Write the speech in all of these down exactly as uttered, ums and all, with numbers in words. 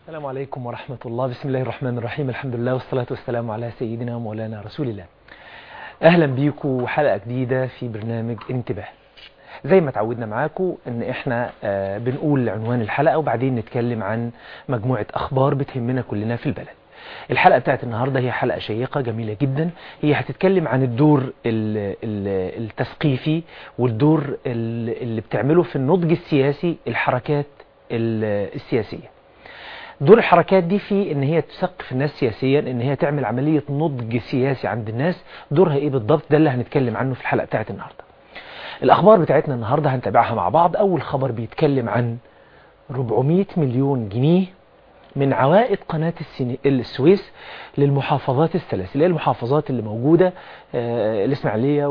السلام عليكم ورحمة الله. بسم الله الرحمن الرحيم. الحمد لله والصلاة والسلام على سيدنا ومولانا رسول الله. أهلا بيكم حلقة جديدة في برنامج انتباه. زي ما تعودنا معاكم ان احنا آه بنقول عنوان الحلقة وبعدين نتكلم عن مجموعة اخبار بتهمنا كلنا في البلد. الحلقة بتاعت النهاردة هي حلقة شيقة جميلة جدا. هي هتتكلم عن الدور التثقيفي والدور اللي بتعمله في النضج السياسي الحركات السياسية. دور الحركات دي في ان هي تثقف الناس سياسيا، ان هي تعمل عملية نضج سياسي عند الناس. دورها ايه بالضبط؟ ده اللي هنتكلم عنه في الحلقة بتاعت النهاردة. الاخبار بتاعتنا النهاردة هنتابعها مع بعض. اول خبر بيتكلم عن أربعمائة مليون جنيه من عوائد قناة السويس للمحافظات الثلاث اللي هي المحافظات اللي موجودة، الإسماعيلية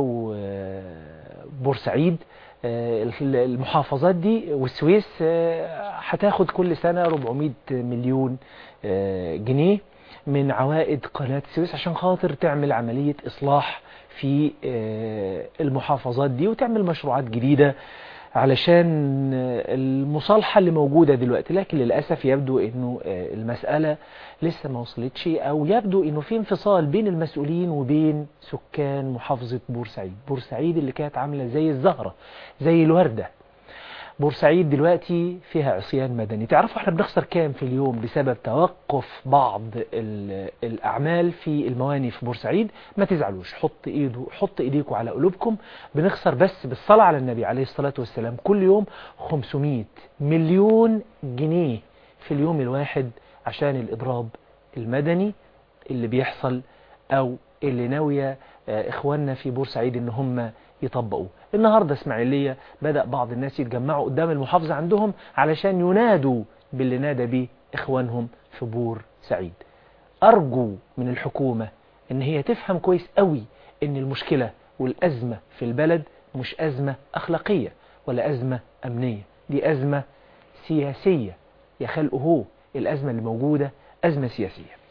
وبورسعيد. المحافظات دي والسويس هتاخد كل سنة أربعمائة مليون جنيه من عوائد قناة السويس عشان خاطر تعمل عملية إصلاح في المحافظات دي وتعمل مشروعات جديدة علشان المصالحة اللي موجودة دلوقتي. لكن للأسف يبدو انه المسألة لسه ما وصلتش، او يبدو انه في انفصال بين المسؤولين وبين سكان محافظة بورسعيد. بورسعيد اللي كانت عاملة زي الزهرة زي الوردة، بورسعيد دلوقتي فيها عصيان مدني. تعرفوا احنا بنخسر كام في اليوم بسبب توقف بعض الأعمال في المواني في بورسعيد؟ ما تزعلوش، حط ايده حط ايديكم على قلوبكم. بنخسر بس بالصلاة على النبي عليه الصلاة والسلام كل يوم خمسمائة مليون جنيه في اليوم الواحد عشان الإضراب المدني اللي بيحصل او اللي ناوية اخواننا في بورسعيد ان هم يطبقوه. النهاردة اسماعيلية بدأ بعض الناس يتجمعوا قدام المحافظة عندهم علشان ينادوا باللي نادى به اخوانهم في بورسعيد. ارجو من الحكومة ان هي تفهم كويس قوي ان المشكلة والازمة في البلد مش ازمة اخلاقية ولا ازمة امنية، دي ازمة سياسية. يا خلقه هو الازمة اللي موجودة ازمة سياسية.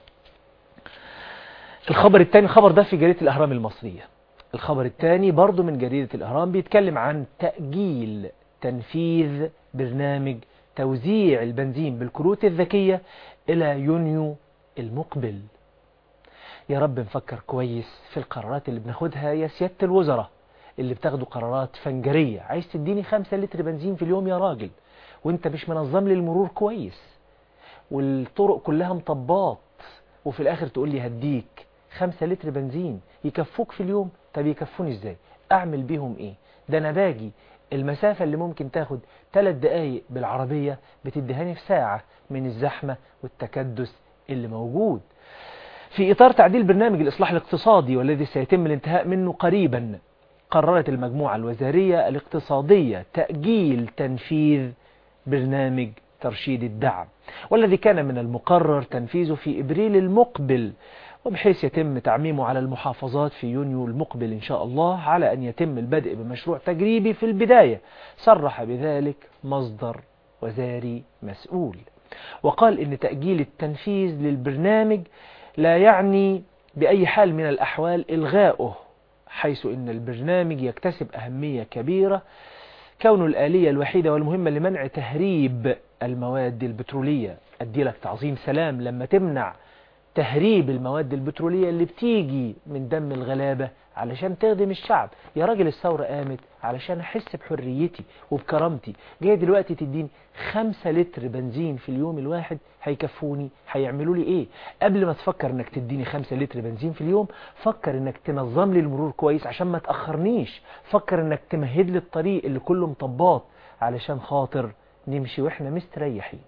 الخبر الثاني، خبر ده في جريدة الأهرام المصرية. الخبر الثاني برضو من جريدة الأهرام بيتكلم عن تأجيل تنفيذ برنامج توزيع البنزين بالكروت الذكية إلى يونيو المقبل. يا رب نفكر كويس في القرارات اللي بناخدها يا سيادة الوزراء اللي بتاخدوا قرارات فنجرية. عايز تديني خمسة لتر بنزين في اليوم يا راجل وانت مش منظم لي المرور كويس والطرق كلها مطبات، وفي الآخر تقول لي هديك خمسة لتر بنزين يكفوك في اليوم. طب يكفوني ازاي؟ اعمل بيهم ايه؟ ده انا باجي المسافة اللي ممكن تاخد ثلاث دقايق بالعربية بتدهاني في ساعة من الزحمة والتكدس اللي موجود. في إطار تعديل برنامج الإصلاح الاقتصادي والذي سيتم الانتهاء منه قريبا، قررت المجموعة الوزارية الاقتصادية تأجيل تنفيذ برنامج ترشيد الدعم، والذي كان من المقرر تنفيذه في إبريل المقبل، وبحيث يتم تعميمه على المحافظات في يونيو المقبل إن شاء الله، على أن يتم البدء بمشروع تجريبي في البداية. صرح بذلك مصدر وزاري مسؤول، وقال إن تأجيل التنفيذ للبرنامج لا يعني بأي حال من الأحوال إلغاؤه، حيث إن البرنامج يكتسب أهمية كبيرة كونه الآلية الوحيدة والمهمة لمنع تهريب المواد البترولية. أدي لك تعظيم سلام لما تمنع تهريب المواد البترولية اللي بتيجي من دم الغلابة علشان تخدم الشعب. يا راجل الثورة قامت علشان أحس بحريتي وبكرامتي، جاي دلوقتي تديني خمسة لتر بنزين في اليوم الواحد هيكفوني؟ هيعملوا لي ايه؟ قبل ما تفكر انك تديني خمسة لتر بنزين في اليوم، فكر انك تنظم لي المرور كويس عشان ما تأخرنيش. فكر انك تمهد لي الطريق اللي كله مطبات علشان خاطر نمشي واحنا مستريحين.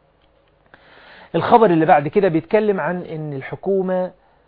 الخبر اللي بعد كده بيتكلم عن ان الحكومة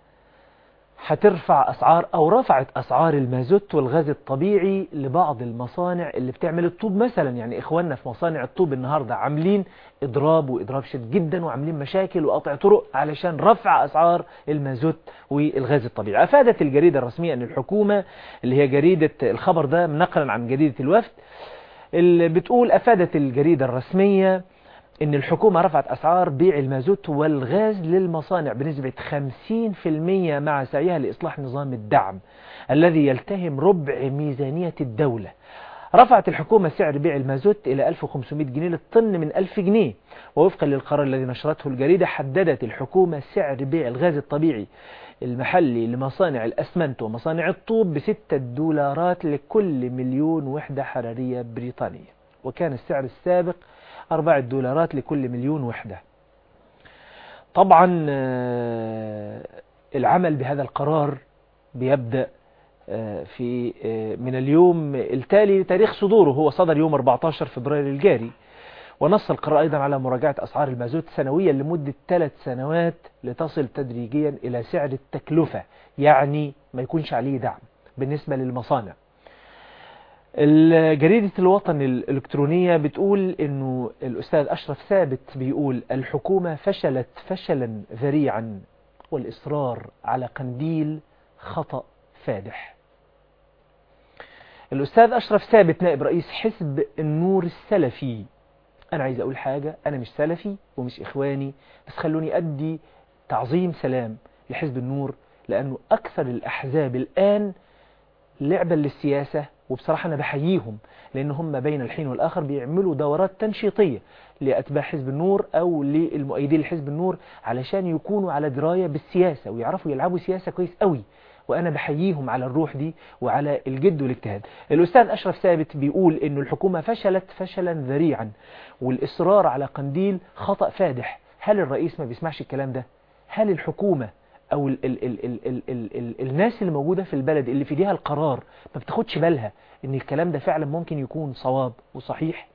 هترفع أسعار أو رفعت أسعار المازوت والغاز الطبيعي لبعض المصانع اللي بتعمل الطوب مثلا. يعني إخواننا في مصانع الطوب النهاردة عاملين إضراب وإضراب شديد جدا وعاملين مشاكل وقطع طرق علشان رفع أسعار المازوت والغاز الطبيعي. أفادت الجريدة الرسمية أن الحكومة اللي هي جريدة الخبر ده نقلا عن جريدة الوفد اللي بتقول، أفادت الجريدة الرسمية إن الحكومة رفعت أسعار بيع المازوت والغاز للمصانع بنسبة خمسين بالمئة مع سعيها لإصلاح نظام الدعم الذي يلتهم ربع ميزانية الدولة. رفعت الحكومة سعر بيع المازوت إلى ألف وخمسمائة جنيه للطن من ألف جنيه. ووفقا للقرار الذي نشرته الجريدة، حددت الحكومة سعر بيع الغاز الطبيعي المحلي لمصانع الأسمنت ومصانع الطوب بستة دولارات لكل مليون وحدة حرارية بريطانية، وكان السعر السابق أربعة دولارات لكل مليون وحدة. طبعا العمل بهذا القرار بيبدأ في من اليوم التالي لتاريخ صدوره، هو صدر يوم أربعة عشر فبراير الجاري. ونص القرار أيضا على مراجعة أسعار المازوت سنويا لمدة ثلاث سنوات لتصل تدريجيا إلى سعر التكلفة، يعني ما يكونش عليه دعم بالنسبة للمصانع. جريدة الوطن الإلكترونية بتقول إنه الأستاذ أشرف ثابت بيقول: الحكومة فشلت فشلا ذريعا، والإصرار على قنديل خطأ فادح. الأستاذ أشرف ثابت نائب رئيس حزب النور السلفي. أنا عايز أقول حاجة، أنا مش سلفي ومش إخواني، بس خلوني أدي تعظيم سلام لحزب النور، لأنه أكثر الأحزاب الآن لعبا للسياسة، وبصراحة أنا بحييهم، لأن هم بين الحين والآخر بيعملوا دورات تنشيطية لأتباع حزب النور أو للمؤيدين لحزب النور علشان يكونوا على دراية بالسياسة ويعرفوا يلعبوا سياسة كويس قوي، وأنا بحييهم على الروح دي وعلى الجد والاجتهاد. الأستاذ أشرف ثابت بيقول إنه الحكومة فشلت فشلا ذريعا، والإصرار على قنديل خطأ فادح. هل الرئيس ما بيسمعش الكلام ده؟ هل الحكومة أو ال ال ال ال ال ال ال الناس اللي موجودة في البلد اللي في ايديها القرار ما بتاخدش بالها إن الكلام ده فعلا ممكن يكون صواب وصحيح؟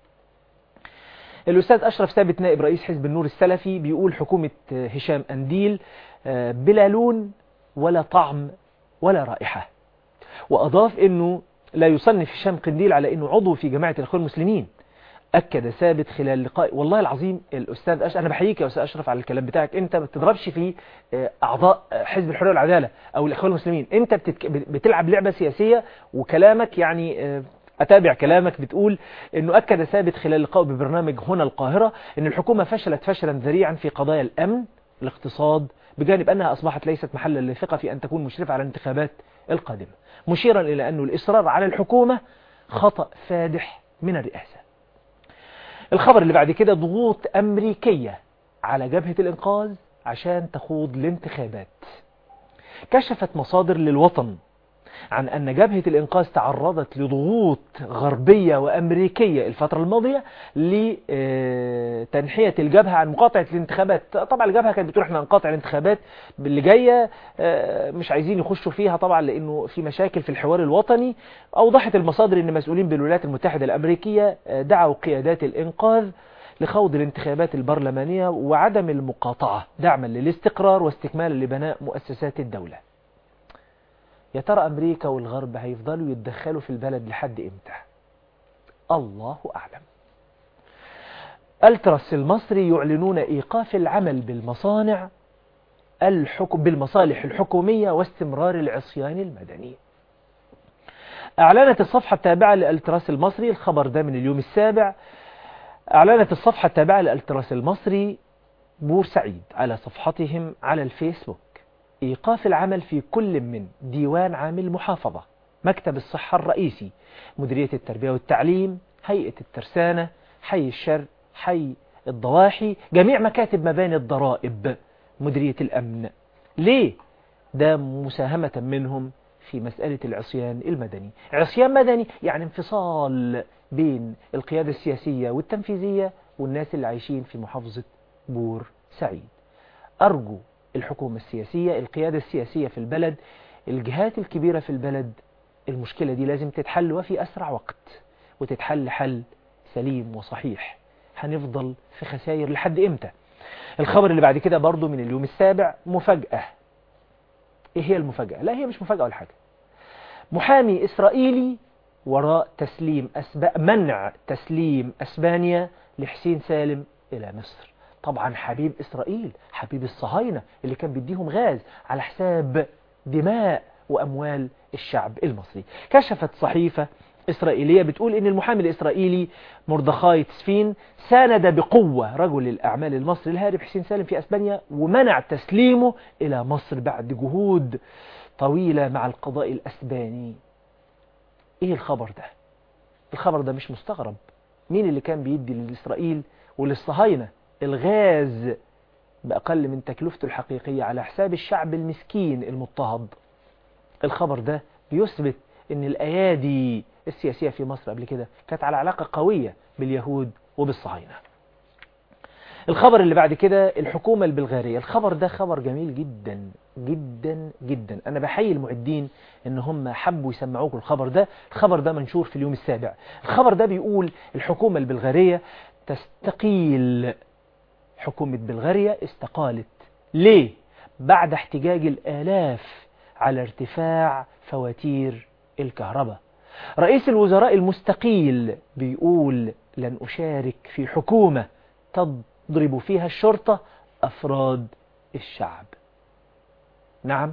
الأستاذ أشرف ثابت نائب رئيس حزب النور السلفي بيقول: حكومة هشام قنديل بلا لون ولا طعم ولا رائحة. وأضاف أنه لا يصنف هشام قنديل على أنه عضو في جماعة الإخوان المسلمين. أكد ثابت خلال لقاء، والله العظيم الأستاذ أشرف، أنا بحييك يا أستاذ أشرف على الكلام بتاعك، أنت ما بتضربش في أعضاء حزب الحرية والعدالة أو الإخوان المسلمين، أنت بتتك... بتلعب لعبة سياسية، وكلامك يعني أتابع كلامك، بتقول أنه أكد ثابت خلال لقاء ببرنامج هنا القاهرة أن الحكومة فشلت فشلا ذريعا في قضايا الأمن، الاقتصاد، بجانب أنها أصبحت ليست محلا للثقة في أن تكون مشرفة على الانتخابات القادمة، مشيرا إلى أنه الإصرار على الحكومة خطأ فادح من الرئاسة. الخبر اللي بعد كده: ضغوط أمريكية على جبهة الإنقاذ عشان تخوض الانتخابات. كشفت مصادر للوطن عن أن جبهة الإنقاذ تعرضت لضغوط غربية وأمريكية الفترة الماضية لتنحية الجبهة عن مقاطعة الانتخابات. طبعا الجبهة كانت بتقول احنا نقاطع الانتخابات اللي جاية، مش عايزين يخشوا فيها طبعا لأنه في مشاكل في الحوار الوطني. أوضحت المصادر أن مسؤولين بالولايات المتحدة الأمريكية دعوا قيادات الإنقاذ لخوض الانتخابات البرلمانية وعدم المقاطعة دعما للاستقرار واستكمالا لبناء مؤسسات الدولة. يا ترى أمريكا والغرب هيفضلوا يتدخلوا في البلد لحد إمتى؟ الله أعلم. التراس المصري يعلنون إيقاف العمل بالمصانع الحكم بالمصالح الحكومية واستمرار العصيان المدني. أعلنت الصفحة التابعة للتراس المصري، الخبر ده من اليوم السابع، أعلنت الصفحة التابعة للتراس المصري بورسعيد على صفحتهم على الفيسبوك إيقاف العمل في كل من ديوان عام المحافظة، مكتب الصحة الرئيسي، مديرية التربية والتعليم، هيئة الترسانة، حي الشرق، حي الضواحي، جميع مكاتب مباني الضرائب، مديرية الأمن. ليه؟ ده مساهمة منهم في مسألة العصيان المدني. عصيان مدني يعني انفصال بين القيادة السياسية والتنفيذية والناس اللي عايشين في محافظة بورسعيد. أرجو الحكومة السياسية، القيادة السياسية في البلد، الجهات الكبيرة في البلد، المشكلة دي لازم تتحل وفي أسرع وقت، وتتحل حل سليم وصحيح. هنفضل في خسائر لحد إمتى؟ الخبر اللي بعد كده برضو من اليوم السابع، مفاجأة. إيه هي المفاجأة؟ لا هي مش مفاجأة ولا حاجة. محامي إسرائيلي وراء تسليم أسب... منع تسليم أسبانيا لحسين سالم إلى مصر. طبعا حبيب إسرائيل، حبيب الصهاينة اللي كان بيديهم غاز على حساب دماء وأموال الشعب المصري. كشفت صحيفة إسرائيلية بتقول إن المحامي الإسرائيلي مردخاي تسفين ساند بقوة رجل الأعمال المصري الهارب حسين سالم في أسبانيا، ومنع تسليمه إلى مصر بعد جهود طويلة مع القضاء الأسباني. إيه الخبر ده؟ الخبر ده مش مستغرب. مين اللي كان بيدي لإسرائيل وللصهاينة الغاز بأقل من تكلفته الحقيقية على حساب الشعب المسكين المضطهد؟ الخبر ده بيثبت ان الأيادي السياسية في مصر قبل كده كانت على علاقة قوية باليهود وبالصهاينة. الخبر اللي بعد كده الحكومة البلغارية. الخبر ده خبر جميل جدا جدا جدا. أنا بحيي المعدين إن هم حبوا يسمعوكم الخبر ده. الخبر ده منشور في اليوم السابع. الخبر ده بيقول الحكومة البلغارية تستقيل. حكومة بلغاريا استقالت. ليه؟ بعد احتجاج الآلاف على ارتفاع فواتير الكهرباء. رئيس الوزراء المستقيل بيقول لن أشارك في حكومة تضرب فيها الشرطة أفراد الشعب. نعم،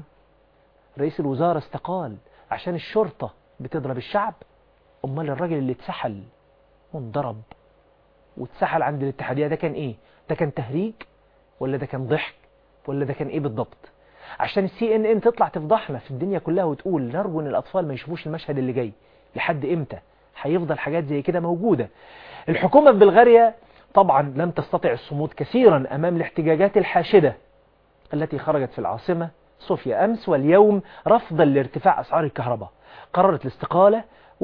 رئيس الوزراء استقال عشان الشرطة بتضرب الشعب. أمال الراجل اللي اتسحل وانضرب واتسحل عند الاتحادية ده كان ايه؟ ده كان تهريج ولا ده كان ضحك ولا ده كان ايه بالضبط؟ عشان السي ان ان تطلع تفضحنا في الدنيا كلها وتقول نرجو ان الاطفال ما يشوفوش المشهد اللي جاي. لحد امتى هيفضل حاجات زي كده موجودة؟ الحكومة في بلغاريا طبعا لم تستطع الصمود كثيرا امام الاحتجاجات الحاشدة التي خرجت في العاصمة صوفيا امس واليوم رفضا لارتفاع اسعار الكهرباء. قررت الاستقالة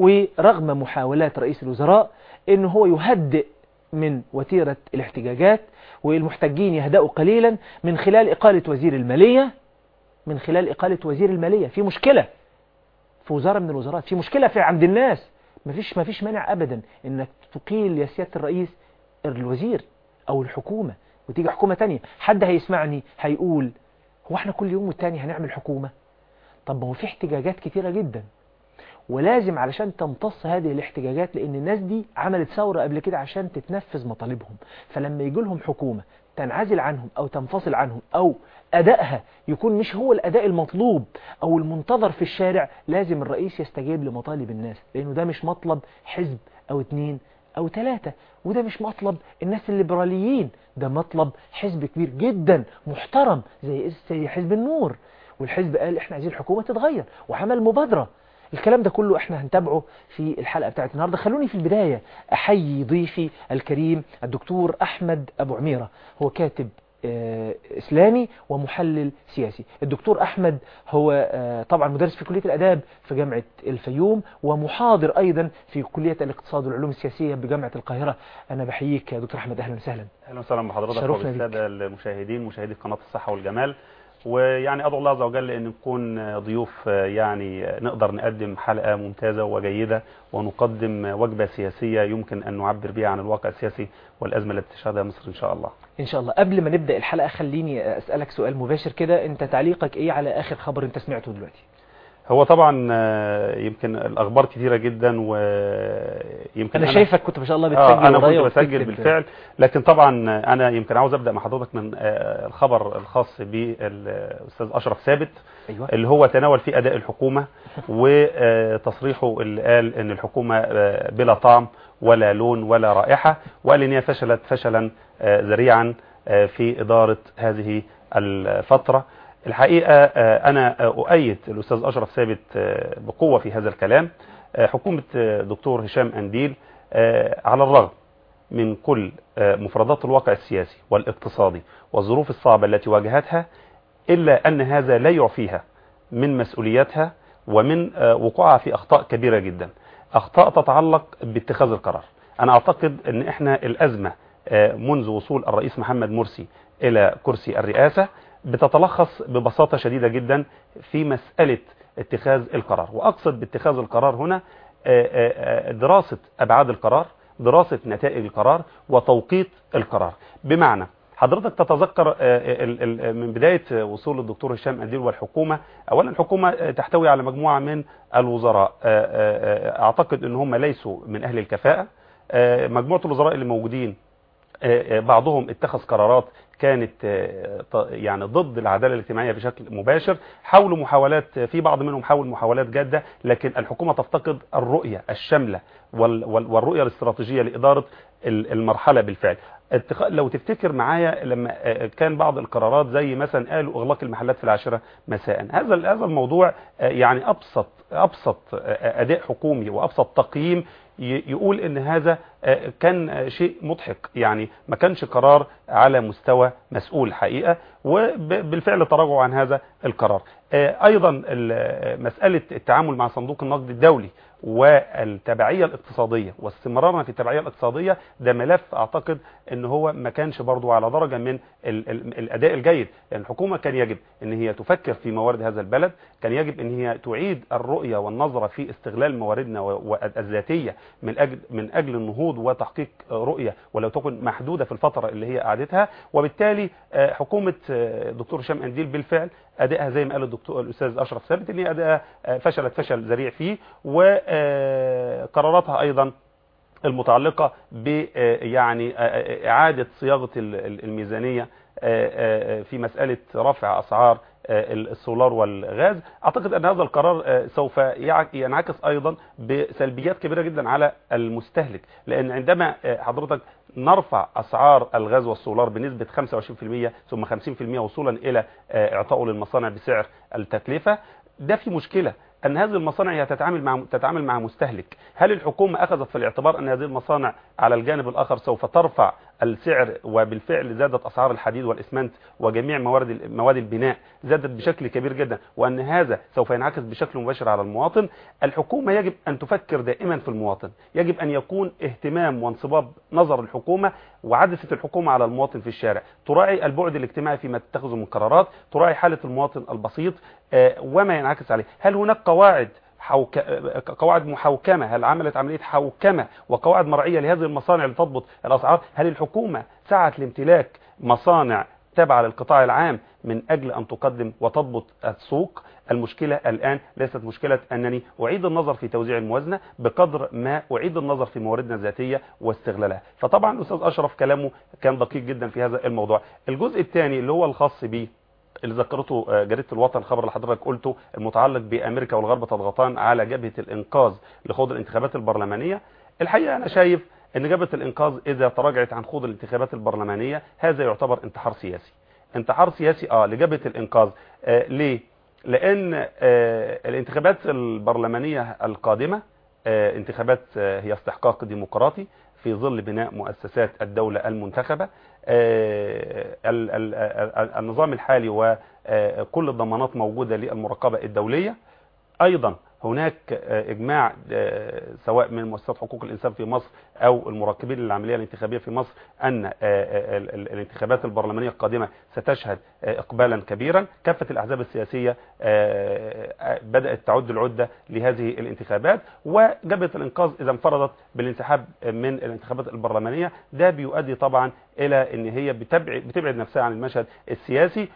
ورغم محاولات رئيس الوزراء انه هو يهدئ من وتيرة الاحتجاجات والمحتجين يهدأوا قليلا من خلال إقالة وزير المالية. من خلال إقالة وزير المالية في مشكلة في وزارة من الوزارات، في مشكلة في عند الناس. مفيش مفيش مانع أبدا إنك تقيل يا سيادة الرئيس الوزير أو الحكومة وتيجي حكومة تانية. حد هيسمعني هيقول هو احنا كل يوم والتاني هنعمل حكومة؟ طب ما هو في احتجاجات كتيرة جدا ولازم علشان تمتص هذه الاحتجاجات، لأن الناس دي عملت ثورة قبل كده عشان تتنفذ مطالبهم. فلما يجي لهم حكومة تنعزل عنهم أو تنفصل عنهم أو أدائها يكون مش هو الأداء المطلوب أو المنتظر في الشارع، لازم الرئيس يستجيب لمطالب الناس، لأنه ده مش مطلب حزب أو اتنين أو ثلاثة، وده مش مطلب الناس الليبراليين، ده مطلب حزب كبير جدا محترم زي زي حزب النور. والحزب قال احنا عايزين الحكومة تتغير وعمل مبادرة. الكلام ده كله احنا هنتابعه في الحلقة بتاعت النهاردة. خلوني في البداية احيي ضيفي الكريم الدكتور احمد ابو عميرة، هو كاتب اه اسلامي ومحلل سياسي. الدكتور احمد هو اه طبعا مدرس في كلية الاداب في جامعة الفيوم ومحاضر ايضا في كلية الاقتصاد والعلوم السياسية بجامعة القاهرة. انا بحييك يا دكتور احمد، اهلا وسهلا. اهلا وسهلا بحضرتك وبالساده المشاهدين مشاهدي قناة الصحة والجمال. ويعني أدعو الله عز وجل أن نكون ضيوف يعني نقدر نقدم حلقة ممتازة وجيدة ونقدم وجبة سياسية يمكن أن نعبر بها عن الواقع السياسي والأزمة التي تشهدها مصر إن شاء الله. إن شاء الله. قبل ما نبدأ الحلقة خليني أسألك سؤال مباشر كده، أنت تعليقك إيه على آخر خبر أنت سمعته دلوقتي؟ هو طبعا يمكن الأخبار كثيرة جدا ويمكن أنا, أنا شايفك كنت ما شاء الله بتسجل. آه أنا كنت بسجل بالفعل، لكن طبعا أنا يمكن عاوز أبدأ مع حضرتك من الخبر الخاص بالأستاذ أشرف ثابت. أيوة. اللي هو تناول في أداء الحكومة وتصريحه اللي قال أن الحكومة بلا طعم ولا لون ولا رائحة، وقال أن هي فشلت فشلا ذريعا في إدارة هذه الفترة. الحقيقة أنا أؤيد الأستاذ أشرف ثابت بقوة في هذا الكلام. حكومة دكتور هشام أنديل على الرغم من كل مفردات الواقع السياسي والاقتصادي والظروف الصعبة التي واجهتها، إلا أن هذا لا يعفيها من مسؤولياتها ومن وقوعها في أخطاء كبيرة جدا، أخطاء تتعلق باتخاذ القرار. أنا أعتقد أن إحنا الأزمة منذ وصول الرئيس محمد مرسي إلى كرسي الرئاسة بتتلخص ببساطة شديدة جدا في مسألة اتخاذ القرار. وأقصد باتخاذ القرار هنا دراسة أبعاد القرار، دراسة نتائج القرار، وتوقيت القرار. بمعنى حضرتك تتذكر من بداية وصول الدكتور هشام أنديل والحكومة، أولا الحكومة تحتوي على مجموعة من الوزراء أعتقد أن هم ليسوا من أهل الكفاءة. مجموعة الوزراء اللي موجودين بعضهم اتخذ قرارات كانت يعني ضد العدالة الاجتماعية بشكل مباشر، حاولوا محاولات، في بعض منهم حاول محاولات جادة، لكن الحكومة تفتقد الرؤية الشاملة والرؤية الاستراتيجية لإدارة المرحلة بالفعل. لو تفتكر معايا لما كان بعض القرارات زي مثلا قالوا اغلاق المحلات في العاشرة مساء، هذا هذا الموضوع يعني ابسط ابسط اداء حكومي وابسط تقييم يقول ان هذا كان شيء مضحك، يعني ما كانش قرار على مستوى مسؤول حقيقة، وبالفعل تراجعوا عن هذا القرار. ايضا مسألة التعامل مع صندوق النقد الدولي والتبعية الاقتصادية واستمرارنا في التبعية الاقتصادية، ده ملف اعتقد ان هو ما كانش برضو على درجة من ال ال الاداء الجيد. يعني الحكومة كان يجب ان هي تفكر في موارد هذا البلد، كان يجب ان هي تعيد الرؤية والنظرة في استغلال مواردنا والذاتية من اجل من اجل النهوض وتحقيق رؤية ولو تكن محدودة في الفترة اللي هي قعدتها. وبالتالي حكومة دكتور هشام قنديل بالفعل ادائها زي ما قال الدكتور الاستاذ اشرف ثابت ان هي ادائها فشلت فشل ذريع فيه، وقراراتها ايضا المتعلقة ب يعني اعادة صياغة الميزانية في مسألة رفع اسعار السولار والغاز، اعتقد ان هذا القرار سوف ينعكس ايضا بسلبيات كبيرة جدا على المستهلك، لان عندما حضرتك نرفع اسعار الغاز والسولار بنسبة خمسة وعشرين بالمئة ثم خمسين بالمئة وصولا الى اعطائه للمصانع بسعر التكلفة، ده في مشكلة ان هذه المصانع هي تتعامل مع تتعامل مع مستهلك. هل الحكومة اخذت في الاعتبار ان هذه المصانع على الجانب الاخر سوف ترفع السعر، وبالفعل زادت اسعار الحديد والاسمنت وجميع موارد مواد البناء زادت بشكل كبير جدا، وان هذا سوف ينعكس بشكل مباشر على المواطن؟ الحكومة يجب ان تفكر دائما في المواطن، يجب ان يكون اهتمام وانصباب نظر الحكومة وعدسة الحكومة على المواطن في الشارع، تراعي البعد الاجتماعي فيما تتخذه من قرارات، تراعي حالة المواطن البسيط وما ينعكس عليه. هل هناك قواعد حوك... قواعد محوكمة؟ هل عملت عملية حوكمة وقواعد مرعية لهذه المصانع لتضبط الأسعار؟ هل الحكومة سعت لامتلاك مصانع تابعة للقطاع العام من أجل أن تقدم وتضبط السوق؟ المشكلة الآن ليست مشكلة أنني أعيد النظر في توزيع الموازنة بقدر ما أعيد النظر في مواردنا الذاتية واستغلالها. فطبعا الأستاذ أشرف كلامه كان دقيق جدا في هذا الموضوع. الجزء الثاني اللي هو الخاص به اللي ذكرته جريدة الوطن، الخبر اللي حضرتك قلته المتعلق بأمريكا والغرب تضغطان على جبهة الإنقاذ لخوض الانتخابات البرلمانية، الحقيقة أنا شايف أن جبهة الإنقاذ إذا تراجعت عن خوض الانتخابات البرلمانية هذا يعتبر انتحار سياسي. انتحار سياسي آه لجبهة الإنقاذ. آه ليه؟ لأن آه الانتخابات البرلمانية القادمة آه انتخابات آه هي استحقاق ديمقراطي في ظل بناء مؤسسات الدولة المنتخبة. آه النظام الحالي وكل الضمانات موجودة للمراقبة الدولية. أيضا هناك إجماع سواء من مؤسسات حقوق الإنسان في مصر أو المراقبين للعملية الانتخابية في مصر أن الانتخابات البرلمانية القادمة ستشهد إقبالا كبيرا. كافة الأحزاب السياسية بدأت تعد العدة لهذه الانتخابات، وجبهة الإنقاذ إذا انفرضت بالانسحاب من الانتخابات البرلمانية ده بيؤدي طبعا إلى أن هي بتبعد, بتبعد نفسها عن المشهد السياسي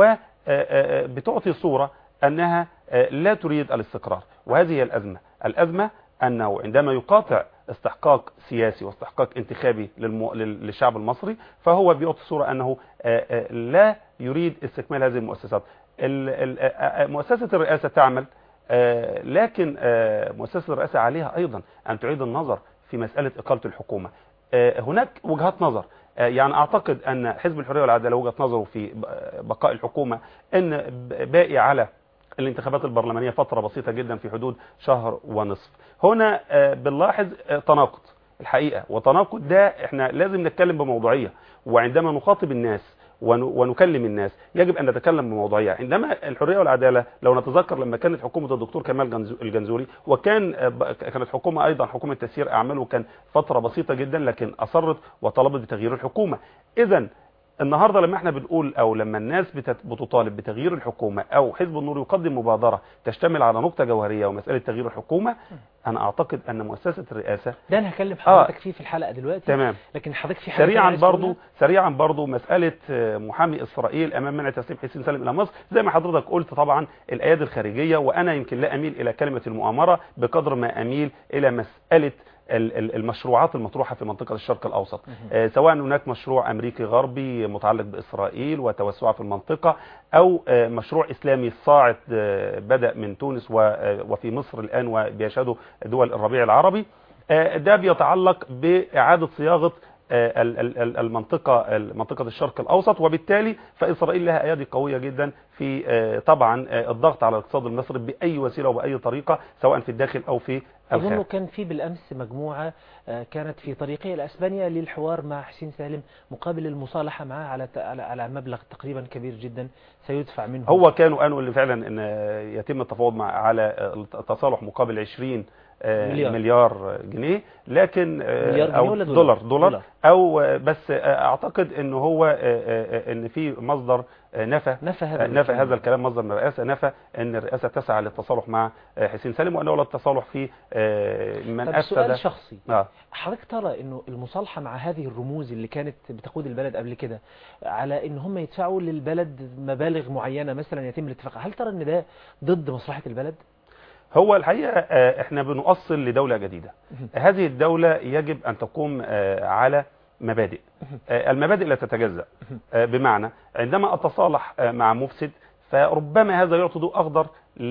وبتعطي صورة أنها لا تريد الاستقرار. وهذه هي الأزمة. الأزمة أنه عندما يقاطع استحقاق سياسي واستحقاق انتخابي للمو... للشعب المصري فهو بيعطي صورة أنه لا يريد استكمال هذه المؤسسات. مؤسسة الرئاسة تعمل، لكن مؤسسة الرئاسة عليها أيضا أن تعيد النظر في مسألة إقالة الحكومة. هناك وجهات نظر، يعني أعتقد أن حزب الحرية والعدالة وجهة نظره في بقاء الحكومة أن باقي على الانتخابات البرلمانية فترة بسيطة جدا في حدود شهر ونصف. هنا بنلاحظ تناقض الحقيقة، وتناقض ده احنا لازم نتكلم بموضوعية، وعندما نخاطب الناس ونكلم الناس يجب أن نتكلم بموضوعية. عندما الحرية والعدالة لو نتذكر لما كانت حكومة الدكتور كمال الجنزوري وكان كانت حكومة أيضا حكومة تسيير أعمال وكان فترة بسيطة جدا لكن أصرت وطلبت بتغيير الحكومة. إذن النهاردة لما احنا بنقول او لما الناس بتطالب بتغيير الحكومة او حزب النور يقدم مبادرة تشتمل على نقطة جوهرية ومسألة تغيير الحكومة، انا اعتقد ان مؤسسة الرئاسة ده انا هكلم حضرتك آه فيه في الحلقة دلوقتي. تمام. لكن حضرتك في حاجة سريعا برضو سريعا برضو مسألة محامي اسرائيل امام منع تسليم حسين سالم الى مصر، زي ما حضرتك قلت طبعا الايادي الخارجية، وانا يمكن لا اميل الى كلمة المؤامرة بقدر ما اميل الى مسألة المشروعات المطروحة في منطقة الشرق الأوسط، آه سواء هناك مشروع أمريكي غربي متعلق بإسرائيل وتوسعها في المنطقة، أو آه مشروع إسلامي صاعد آه بدأ من تونس وفي مصر الآن وبيشهده دول الربيع العربي. آه ده بيتعلق بإعادة صياغة المنطقة منطقة الشرق الأوسط، وبالتالي فإسرائيل لها أيادي قوية جدا في طبعا الضغط على الاقتصاد المصري بأي وسيلة وبأي طريقة، سواء في الداخل أو في الخارج. أظن كان في بالأمس مجموعة كانت في طريقها إلى أسبانيا للحوار مع حسين سالم مقابل المصالحة معه على على مبلغ تقريبا كبير جدا سيدفع منه. هو كانوا قالوا اللي فعلا ان يتم التفاوض مع على التصالح مقابل عشرين مليار, مليار جنيه، لكن مليار جنيه او ولا دولار دولار, دولار, دولار او بس اعتقد ان هو ان في مصدر نفى نفى هذا, نفى هذا الكلام، مصدر من الرئاسه نفى ان الرئاسه تسعى للتصالح مع حسين سالم، وانه لا التصالح في من افسد. سؤال شخصي، آه. حضرتك ترى انه المصالحه مع هذه الرموز اللي كانت بتقود البلد قبل كده على ان هم يدفعوا للبلد مبالغ معينه مثلا يتم الاتفاق، هل ترى ان ده ضد مصلحه البلد؟ هو الحقيقة احنا بنؤصل لدولة جديدة. هذه الدولة يجب ان تقوم على مبادئ، المبادئ لا تتجزأ، بمعنى عندما اتصالح مع مفسد فربما هذا يعطي ضوء اخضر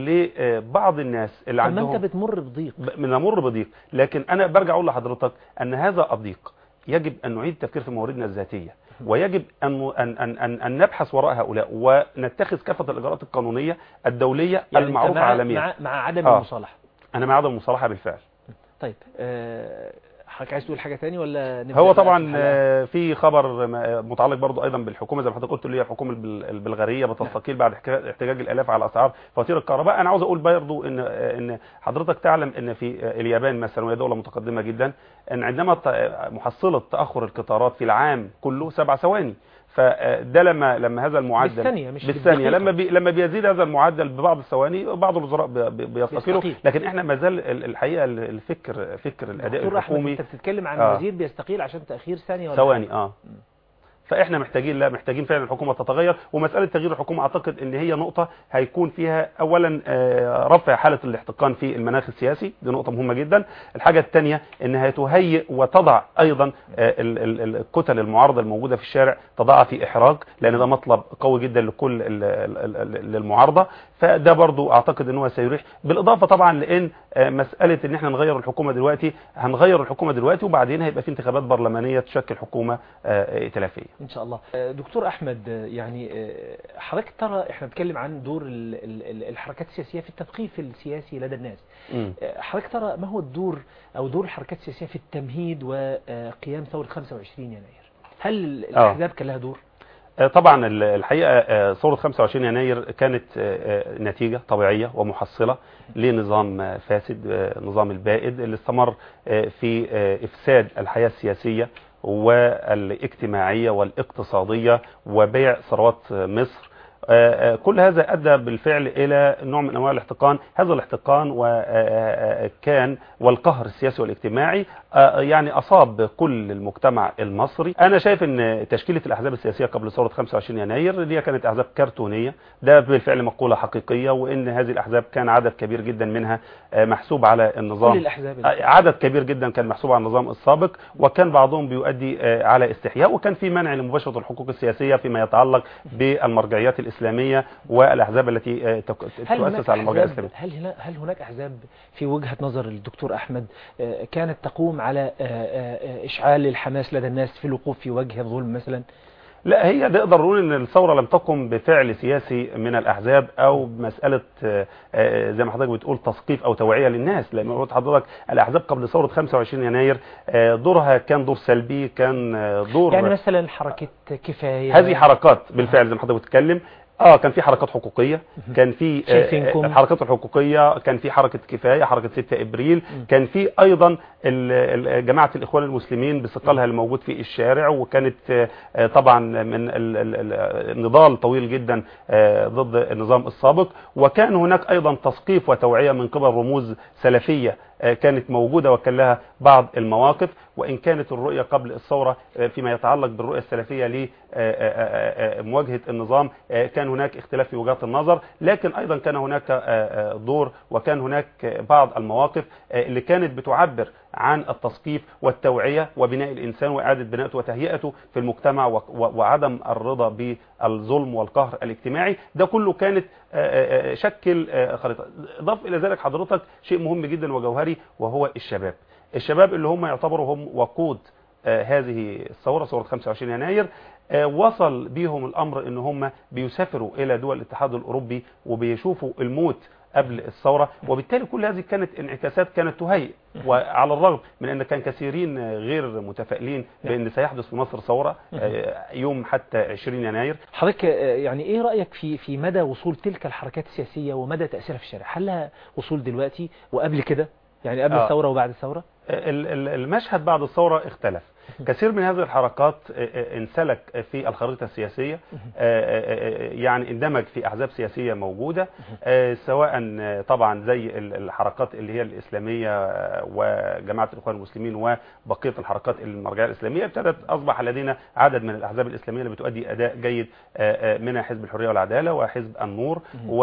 لبعض الناس اللي عندهم. انت بتمر بضيق. بنمر بضيق، لكن انا برجع اقول لحضرتك ان هذا الضيق يجب ان نعيد التفكير في مواردنا الذاتية، ويجب أن, أن, أن, أن نبحث وراء هؤلاء ونتخذ كافة الإجراءات القانونية الدولية يعني المعروفة عالميا. مع, مع عدم آه. المصالحة. أنا مع عدم المصالحة بالفعل. طيب أه حضرتك عايز تقول حاجة تاني ولا نبدأ؟ هو طبعا في, في خبر متعلق برضو أيضا بالحكومة زي ما حضرتك قلت، اللي هي الحكومة البلغارية بتستقيل بعد احتجاج الآلاف على أسعار فواتير الكهرباء. أنا عاوز أقول برضو إن إن حضرتك تعلم إن في اليابان مثلا، وهي دولة متقدمة جدا، إن عندما محصلة تأخر القطارات في العام كله سبع ثواني، فده لما لما هذا المعدل بالثانية مش بالثانية لما بي لما بيزيد هذا المعدل ببعض الثواني بعض الوزراء بيستقيلوا، لكن احنا ما زال الحقيقه الفكر فكر الاداء الحكومي. انت بتتكلم عن آه. وزير بيستقيل عشان تاخير ثانيه ولا ثواني اه فاحنا محتاجين لا محتاجين فعلا الحكومه تتغير، ومساله تغيير الحكومه اعتقد ان هي نقطه هيكون فيها اولا رفع حاله الاحتقان في المناخ السياسي، دي نقطه مهمه جدا. الحاجه الثانيه انها تهيئ وتضع ايضا الكتل المعارضه الموجوده في الشارع تضعها في احراج، لان ده مطلب قوي جدا لكل المعارضه، فده برضو اعتقد ان هو سيريح. بالاضافه طبعا لان مساله ان احنا نغير الحكومه دلوقتي، هنغير الحكومه دلوقتي وبعدين هيبقى في انتخابات برلمانيه تشكل حكومه ائتلافيه ان شاء الله. دكتور احمد، يعني حضرتك ترى احنا بنتكلم عن دور الحركات السياسيه في التثقيف السياسي لدى الناس، حضرتك ترى ما هو الدور او دور الحركات السياسيه في التمهيد وقيام ثوره خمسة وعشرين يناير؟ هل الاحزاب كان لها دور؟ طبعا الحقيقة ثورة خمسة وعشرين يناير كانت نتيجة طبيعية ومحصلة لنظام فاسد، نظام البائد اللي استمر في إفساد الحياة السياسية والاجتماعية والاقتصادية وبيع ثروات مصر. كل هذا أدى بالفعل إلى نوع من أنواع الاحتقان. هذا الاحتقان وكان والقهر السياسي والاجتماعي يعني أصاب كل المجتمع المصري. أنا شايف أن تشكيلة الأحزاب السياسية قبل ثورة خمسة وعشرين يناير دي كانت أحزاب كرتونية، ده بالفعل مقولة حقيقية، وأن هذه الأحزاب كان عدد كبير جدا منها محسوب على النظام، كل الأحزاب عدد كبير جدا كان محسوب على النظام السابق، وكان بعضهم بيؤدي على استحياء، وكان في منع لمباشرة الحقوق السياسية فيما يتعلق بالمرجعيات الإسلامية والأحزاب التي تؤسس على المرجعيات الإسلامية. هل هل هناك أحزاب في وجهة نظر الدكتور أحمد كانت تقوم على إشعال الحماس لدى الناس في الوقوف في وجه الظلم مثلا؟ لا، هي نقدر نقول ان الثوره لم تقم بفعل سياسي من الاحزاب او مساله زي ما حضرتك بتقول تثقيف او توعيه للناس، لان قلت حضرتك الاحزاب قبل ثوره خمسة وعشرين يناير دورها كان دور سلبي، كان دور يعني مثلا حركه كفايه، هذه حركات بالفعل زي ما حضرتك بتتكلم. اه كان في حركات حقوقية، كان في آه الحركات الحقوقية، كان في حركة كفاية، حركة ستة ابريل، كان في ايضا جماعة الاخوان المسلمين بثقلها الموجود في الشارع، وكانت آه طبعا من النضال طويل جدا آه ضد النظام السابق، وكان هناك ايضا تثقيف وتوعية من قبل رموز سلفية كانت موجودة وكان لها بعض المواقف. وإن كانت الرؤية قبل الثورة فيما يتعلق بالرؤية السلفية لمواجهة النظام كان هناك اختلاف في وجهات النظر، لكن أيضا كان هناك دور وكان هناك بعض المواقف اللي كانت بتعبر عن التثقيف والتوعية وبناء الإنسان وإعادة بناءته وتهيئته في المجتمع وعدم الرضا بالظلم والقهر الاجتماعي. ده كله كانت شكل خريطة. إضاف إلى ذلك حضرتك شيء مهم جدا وجوهري، وهو الشباب. الشباب اللي هم يعتبروا هم وقود هذه الثورة ثورة خمسة وعشرين يناير وصل بيهم الأمر ان هم بيسافروا إلى دول الاتحاد الأوروبي وبيشوفوا الموت قبل الثورة، وبالتالي كل هذه كانت انعكاسات كانت تهيئ. وعلى الرغم من أن كان كثيرين غير متفائلين بأن سيحدث في مصر ثورة يوم حتى عشرين يناير. حضرتك يعني إيه رأيك في في مدى وصول تلك الحركات السياسية ومدى تأثيرها في الشارع؟ هل لها وصول دلوقتي وقبل كده، يعني قبل آه. الثورة وبعد الثورة؟ المشهد بعد الثورة اختلف. كثير من هذه الحركات انسلك في الخريطة السياسية، يعني اندمج في أحزاب سياسية موجودة، سواء طبعا زي الحركات اللي هي الإسلامية وجماعة الإخوان المسلمين وبقية الحركات المرجعية الإسلامية. ابتدت أصبح لدينا عدد من الأحزاب الإسلامية اللي بتؤدي أداء جيد، منها حزب الحرية والعدالة وحزب النور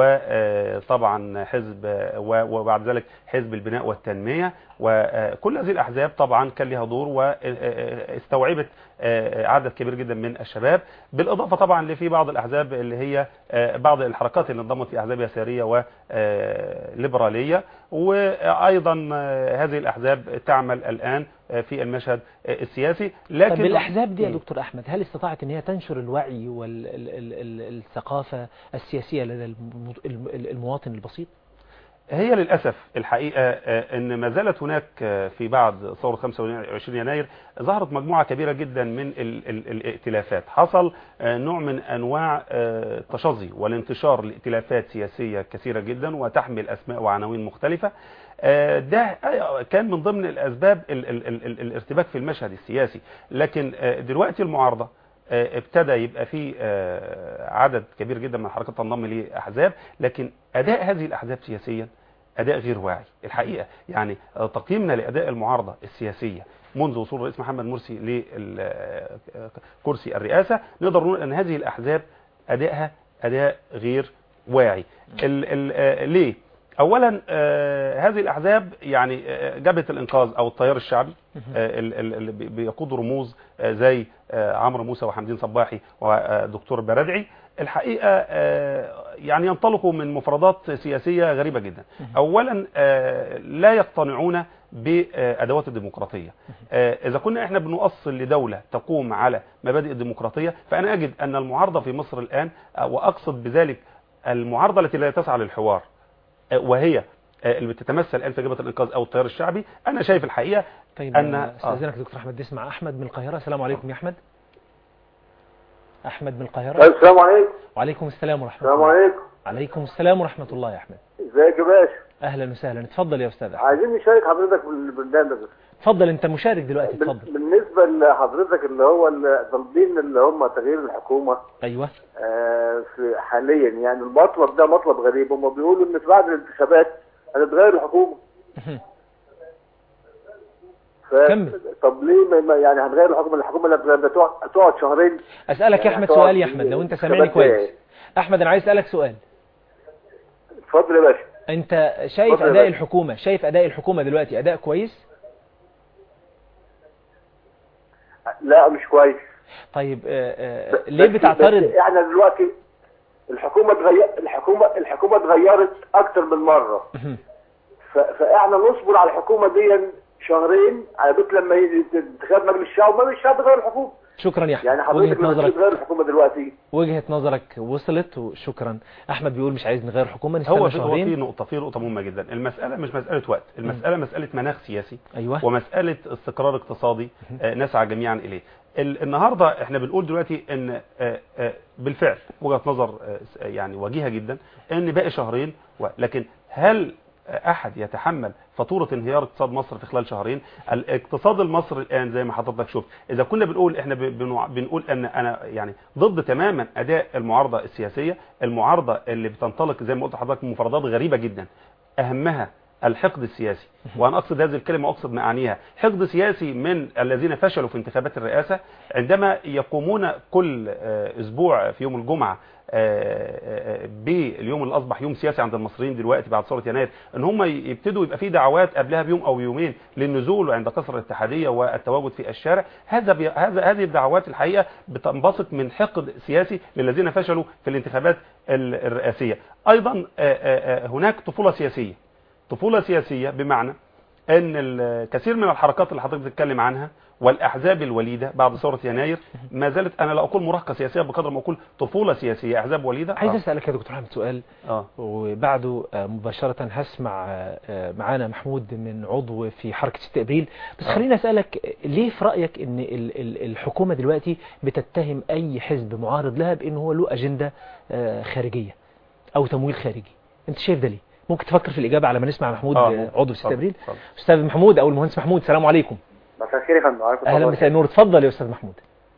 وطبعا حزب وبعد ذلك حزب البناء والتنمية. وكل هذه الأحزاب طبعا كان لها دور واستوعبت عدد كبير جدا من الشباب، بالإضافة طبعا لفي بعض الأحزاب اللي هي بعض الحركات اللي انضمت في أحزاب يسارية وليبرالية. وأيضا هذه الأحزاب تعمل الآن في المشهد السياسي. لكن طب الأحزاب دي يا دكتور أحمد هل استطاعت أن هي تنشر الوعي والثقافة السياسية لدى المواطن البسيط؟ هي للأسف الحقيقة أن ما زالت هناك في بعد ثورة خمسة وعشرين يناير ظهرت مجموعة كبيرة جدا من الائتلافات. حصل نوع من أنواع التشظي والانتشار لائتلافات سياسية كثيرة جدا وتحمل أسماء وعناوين مختلفة. ده كان من ضمن الأسباب الارتباك في المشهد السياسي. لكن دلوقتي المعارضة ابتدى يبقى في عدد كبير جدا من الحركات تنضم لأحزاب، لكن أداء هذه الأحزاب سياسيا أداء غير واعي الحقيقة. يعني تقييمنا لأداء المعارضة السياسية منذ وصول الرئيس محمد مرسي لكرسي الرئاسة نقدر نقول أن هذه الأحزاب أدائها أداء غير واعي. ال ال ليه؟ اولا آه هذه الاحزاب يعني آه جبهه الانقاذ او التيار الشعبي آه اللي بيقود رموز آه زي آه عمرو موسى وحمدين صباحي ودكتور بردعي الحقيقه آه يعني ينطلقوا من مفردات سياسيه غريبه جدا. اولا آه لا يقتنعون بادوات الديمقراطيه. آه اذا كنا احنا بنؤصل لدوله تقوم على مبادئ الديمقراطيه، فانا اجد ان المعارضه في مصر الان آه واقصد بذلك المعارضه التي لا تسعى للحوار وهي اللي بتتمثل الان في جبهه الانقاذ او التيار الشعبي، انا شايف الحقيقه طيب ان استاذنك دكتور احمد نسمع احمد من القاهره. السلام عليكم يا احمد. احمد من القاهره. السلام عليكم. وعليكم السلام ورحمه الله. السلام عليكم. وعليكم السلام ورحمه الله يا احمد. ازيك يا باشا؟ اهلا وسهلا، اتفضل يا استاذ. عايزين نشارك حضرتك في البرنامج. اتفضل انت مشارك دلوقتي، اتفضل. بالنسبه لحضرتك اللي هو طالبين اللي هم تغيير الحكومه. ايوه. آه في حاليا يعني المطلب ده مطلب غريب. هم بيقولوا ان في بعد الانتخابات هتتغير الحكومه. ف... كمل. طب ليه ما يعني هنغير الحكومه؟ الحكومه اللي هتقعد شهرين. اسالك يعني يا احمد سؤال يا احمد لو انت سامعني كويس. احمد انا عايز اسالك سؤال. اتفضل يا باشا. انت شايف اداء الحكومه شايف اداء الحكومه دلوقتي اداء كويس؟ لا مش كويس. طيب آآ آآ ليه بتعترض؟ احنا دلوقتي الحكومه اتغير الحكومه الحكومه اتغيرت اكتر من مره. فاحنا نصبر على الحكومه دي شهرين على بيت لما انتخاب مجلس الشعب ومجلس الشعب يغير الحكومه. شكرا يا احمد. يعني حضرتك نظرك تغير الحكومه دلوقتي. وجهه نظرك وصلت وشكرا. احمد بيقول مش عايز نغير الحكومه، نستنى هو شهرين. هو في نقطه في نقطه مهمه جدا. المساله مش مساله وقت، المساله م. مساله مناخ سياسي. أيوة. ومساله استقرار اقتصادي آه نسعى جميعا اليه. النهارده احنا بنقول دلوقتي ان آه آه بالفعل وجهه نظر آه يعني وجيهه جدا ان باقي شهرين، لكن هل احد يتحمل فاتوره انهيار اقتصاد مصر في خلال شهرين؟ الاقتصاد المصري الان زي ما حضرتك شفت، اذا كنا بنقول احنا بنقول ان انا يعني ضد تماما اداء المعارضه السياسيه، المعارضه اللي بتنطلق زي ما قلت لحضرتك من مفردات غريبه جدا اهمها الحقد السياسي. وانا اقصد هذه الكلمه واقصد ما اعنيها، حقد سياسي من الذين فشلوا في انتخابات الرئاسه عندما يقومون كل اسبوع في يوم الجمعه باليوم اللي اصبح يوم سياسي عند المصريين دلوقتي بعد ثوره يناير، ان هم يبتدوا يبقى في دعوات قبلها بيوم او يومين للنزول عند قصر الاتحاديه والتواجد في الشارع. هذا بي... هذا هذه الدعوات الحقيقه بتنبسط من حقد سياسي للذين فشلوا في الانتخابات الرئاسيه. ايضا هناك طفوله سياسيه، طفوله سياسيه بمعنى ان الكثير من الحركات اللي حضرتك بتتكلم عنها والاحزاب الوليده بعد ثوره يناير ما زالت، انا لا اقول مراهقه سياسيه بقدر ما اقول طفوله سياسيه، احزاب وليده. عايز آه. اسالك يا دكتور احمد سؤال اه وبعده مباشره هسمع معانا محمود من عضو في حركه ستة ابريل، بس آه. خليني اسالك ليه في رايك ان الحكومه دلوقتي بتتهم اي حزب معارض لها بانه هو له اجنده خارجيه او تمويل خارجي؟ انت شايف ده ليه؟ ممكن تفكر في الاجابه على ما نسمع محمود آه. عضو ستة ابريل. استاذ محمود او المهندس محمود، السلام عليكم. مساء الخير يا فندم. اهلا مساء النور، اتفضل يا استاذ محمود.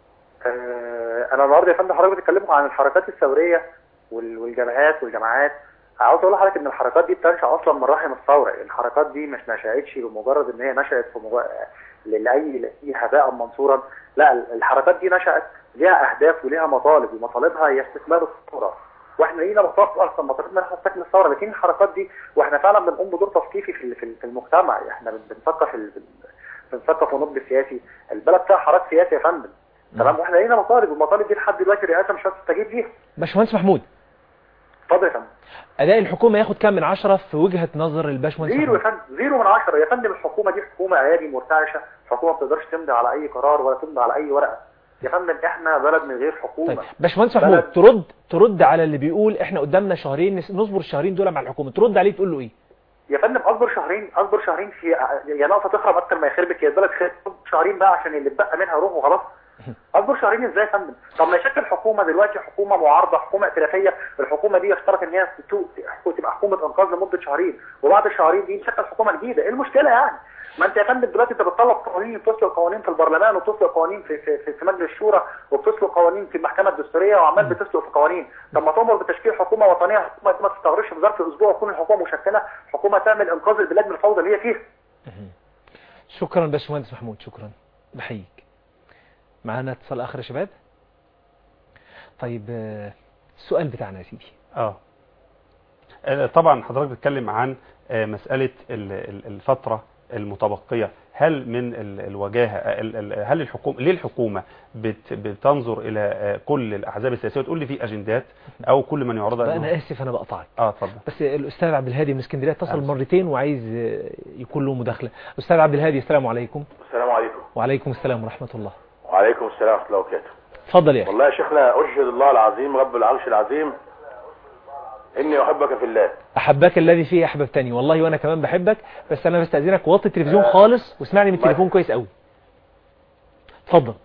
آه انا النهارده يا فندم حضرتك بتكلموا عن الحركات الثوريه والجبهات والجماعات. عاوز اقول لحضرتك ان الحركات دي بتنشا اصلا من رحم الثوره، الحركات دي مش نشاتش بمجرد ان هي نشات في مجرد لاي لاي هباء منصورا، لا الحركات دي نشات ليها اهداف وليها مطالب، ومطالبها هي استكمال الثوره، واحنا لينا مطالب اصلا مطالبنا احنا نستكمل الثوره، لكن الحركات دي واحنا فعلا بنقوم بدور تثقيفي في في المجتمع، احنا بنثقف بنثقف ونضج السياسي، البلد فيها حراك سياسي يا فندم. تمام، واحنا لينا مطالب، والمطالب دي لحد دلوقتي الرئاسه مش هتستجيب ليها. باشمهندس محمود، اتفضل يا فندم. اداء الحكومه ياخد كام من عشرة في وجهه نظر الباشمهندس؟ زيرو يا فندم، زيرو من عشرة يا فندم. الحكومه دي حكومه ايادي مرتعشه، حكومه ما بتقدرش تمضي على اي قرار ولا تمضي على اي ورقه يا فندم. احنا بلد من غير حكومه. طيب باشمهندس محمود، ترد ترد على اللي بيقول احنا قدامنا شهرين نصبر الشهرين دول مع الحكومه، ترد عليه تقول له ايه؟ يا فندم اصبر شهرين، اصبر شهرين في يا ناقصه تخرب اكتر ما يخربك، يا البلد خرب شهرين بقى عشان اللي اتبقى منها روح وخلاص. اصبر شهرين ازاي يا فندم؟ طب ما يشكل حكومه دلوقتي، حكومه معارضه، حكومه ائتلافيه، الحكومه دي يشترط ان هي تبقى حكومه انقاذ لمده شهرين، وبعد الشهرين دي نشكل حكومه جديده، ايه المشكله يعني؟ ما انت يا فندم دلوقتي انت بتطلب قوانين، بتصل قوانين في البرلمان، وبتصل قوانين في في في, في مجلس الشورى، وبتصل قوانين في المحكمه الدستوريه، وعمال بتسلق في قوانين. طب ما تؤمر بتشكيل حكومه وطنيه، حكومه ما تستغرقش في ظرف اسبوع تكون الحكومه مشكله، حكومه تعمل انقاذ البلاد من الفوضى اللي هي فيها. شكرا باشمهندس محمود، شكرا، بحييك. معانا اتصال اخر يا شباب. طيب السؤال بتاعنا يا سيدي. اه طبعا حضرتك بتتكلم عن مساله الفتره المتبقيه، هل من الوجاهه، هل الحكومه ليه الحكومه بتنظر الى كل الاحزاب السياسيه وتقول لي في اجندات او كل من يعرضها؟ انا اسف انا بقطعك. اه اتفضل. بس الاستاذ عبد الهادي من اسكندريه اتصل مرتين وعايز يكون له مداخله. استاذ عبد الهادي السلام عليكم. السلام عليكم. وعليكم السلام ورحمه الله. وعليكم السلام ورحمه الله وبركاته. اتفضل يا اخي. والله يا شيخنا اشهد الله العظيم رب العرش العظيم اني احبك في الله. احبك الذي فيه احببتني، والله وانا كمان بحبك، بس انا بستاذنك وطي التلفزيون آه خالص واسمعني من التليفون كويس قوي. اتفضل.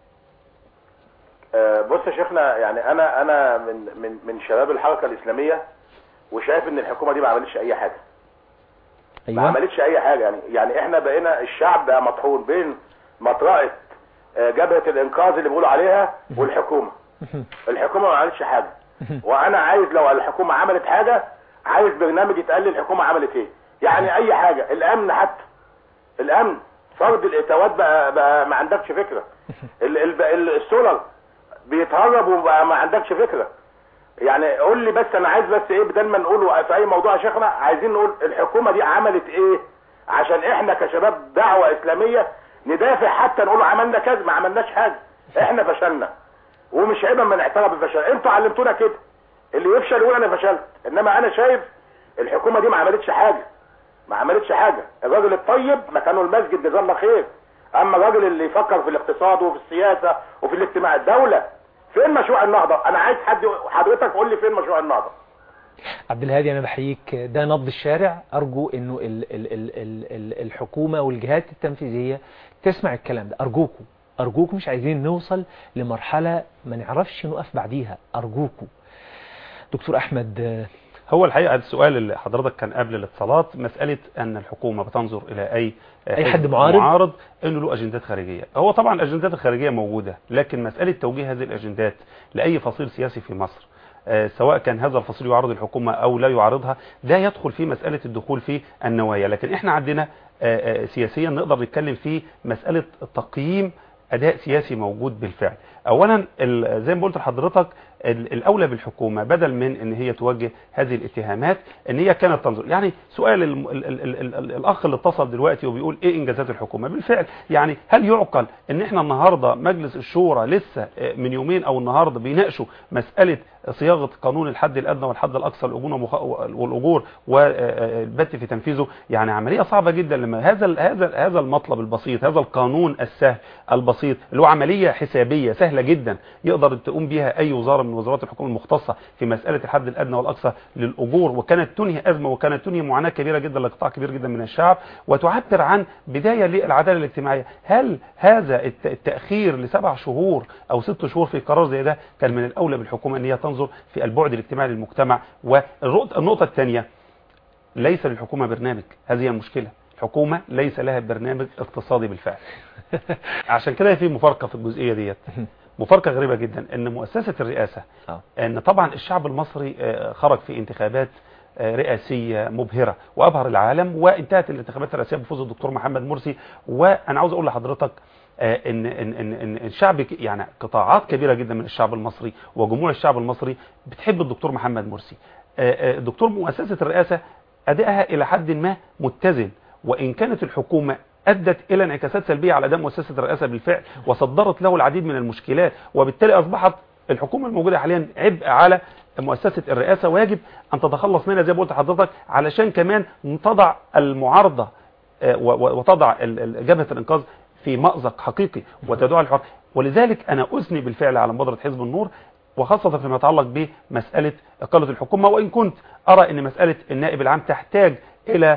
آه بص يا شيخنا، يعني انا انا من من من شباب الحركه الاسلاميه، وشايف ان الحكومه دي ما عملتش اي حاجه. أيوة. ما عملتش اي حاجه، يعني يعني احنا بقينا الشعب بقى مطحون بين مطرقه جبهه الانقاذ اللي بيقولوا عليها والحكومه. الحكومه ما عملتش حاجه، وانا عايز لو الحكومه عملت حاجه عايز برنامج يتقال لي الحكومه عملت ايه، يعني اي حاجه. الامن، حتى الامن فرض الاتوات بقى, بقى ما عندكش فكره. السولر بيتهرب وبقى ما عندكش فكره. يعني قول لي بس، انا عايز بس ايه بدل ما نقول في اي موضوع يا شيخنا، عايزين نقول الحكومه دي عملت ايه عشان احنا كشباب دعوه اسلاميه ندافع، حتى نقول عملنا كذا. ما عملناش حاجه، احنا فشلنا، ومش عيب ما نعترف بالفشل. انتوا علمتونا كده، اللي يفشل يقول انا فشلت. انما انا شايف الحكومه دي ما عملتش حاجه، ما عملتش حاجه. الراجل الطيب مكانه المسجد جزاه الله خير، اما الراجل اللي يفكر في الاقتصاد وفي السياسه وفي الاجتماع، الدوله فين مشروع النهضه؟ انا عايز حد حضرتك قول لي فين مشروع النهضه. عبد الهادي انا بحييك، ده نبض الشارع. ارجو انه ال ال ال ال ال الحكومه والجهات التنفيذيه تسمع الكلام ده. ارجوكم ارجوكم، مش عايزين نوصل لمرحله ما نعرفش نقف بعديها. ارجوكم. دكتور احمد، هو الحقيقه السؤال اللي حضرتك كان قبل الاتصالات، مساله ان الحكومه بتنظر الى اي اي حد معارض معارض انه له اجندات خارجيه. هو طبعا الاجندات الخارجيه موجوده، لكن مساله توجيه هذه الاجندات لاي فصيل سياسي في مصر، آه سواء كان هذا الفصيل يعارض الحكومه او لا يعارضها، ده يدخل في مساله الدخول في النوايا. لكن احنا عندنا آه آه سياسيا نقدر نتكلم في مساله تقييم اداء سياسي موجود بالفعل. اولا زي ما قلت لحضرتك، الأولى بالحكومة بدل من ان هي توجه هذه الاتهامات ان هي كانت تنظر. يعني سؤال ال ال ال ال ال الأخ اللي اتصل دلوقتي وبيقول ايه إنجازات الحكومة؟ بالفعل يعني هل يعقل ان احنا النهاردة مجلس الشورى لسه من يومين او النهاردة بيناقشوا مسألة صياغة قانون الحد الأدنى والحد الأقصى والأجور والبت في تنفيذه؟ يعني عملية صعبة جدا لما هذا هذا هذا المطلب البسيط، هذا القانون السهل البسيط اللي هو عملية حسابية سهلة جدا يقدر تقوم بها أي وزارة من وزارات الحكومة المختصة في مسألة الحد الأدنى والأقصى للأجور، وكانت تنهي أزمة وكانت تنهي معاناة كبيرة جدا لقطاع كبير جدا من الشعب وتعبر عن بداية للعدالة الاجتماعية. هل هذا التأخير لسبع شهور أو ست شهور في قرار زي ده كان من الأولى بالحكومة أن هي تنظر في البعد الاجتماعي للمجتمع؟ والنقطة الثانية، ليس للحكومة برنامج، هذه المشكلة، الحكومة ليس لها برنامج اقتصادي بالفعل. عشان كده في مفارقة في الجزئية ديت، مفارقة غريبة جدا ان مؤسسة الرئاسة، ان طبعا الشعب المصري خرج في انتخابات رئاسية مبهرة وابهر العالم، وانتهت الانتخابات الرئاسية بفوز الدكتور محمد مرسي. وانا عاوز اقول لحضرتك ان ان ان ان الشعب، يعني قطاعات كبيرة جدا من الشعب المصري وجموع الشعب المصري بتحب الدكتور محمد مرسي. دكتور مؤسسة الرئاسة ادائها الى حد ما متزن، وان كانت الحكومة أدت إلى انعكاسات سلبية على أداء مؤسسة الرئاسة بالفعل وصدرت له العديد من المشكلات، وبالتالي أصبحت الحكومة الموجودة حاليا عبء على مؤسسة الرئاسة، ويجب أن تتخلص منها زي ما قلت لحضرتك علشان كمان تضع المعارضة وتضع جبهة الإنقاذ في مأزق حقيقي وتدعو الحوار. ولذلك أنا أثني بالفعل على مبادرة حزب النور، وخاصة فيما يتعلق بمسألة إقالة الحكومة، وإن كنت أرى أن مسألة النائب العام تحتاج إلى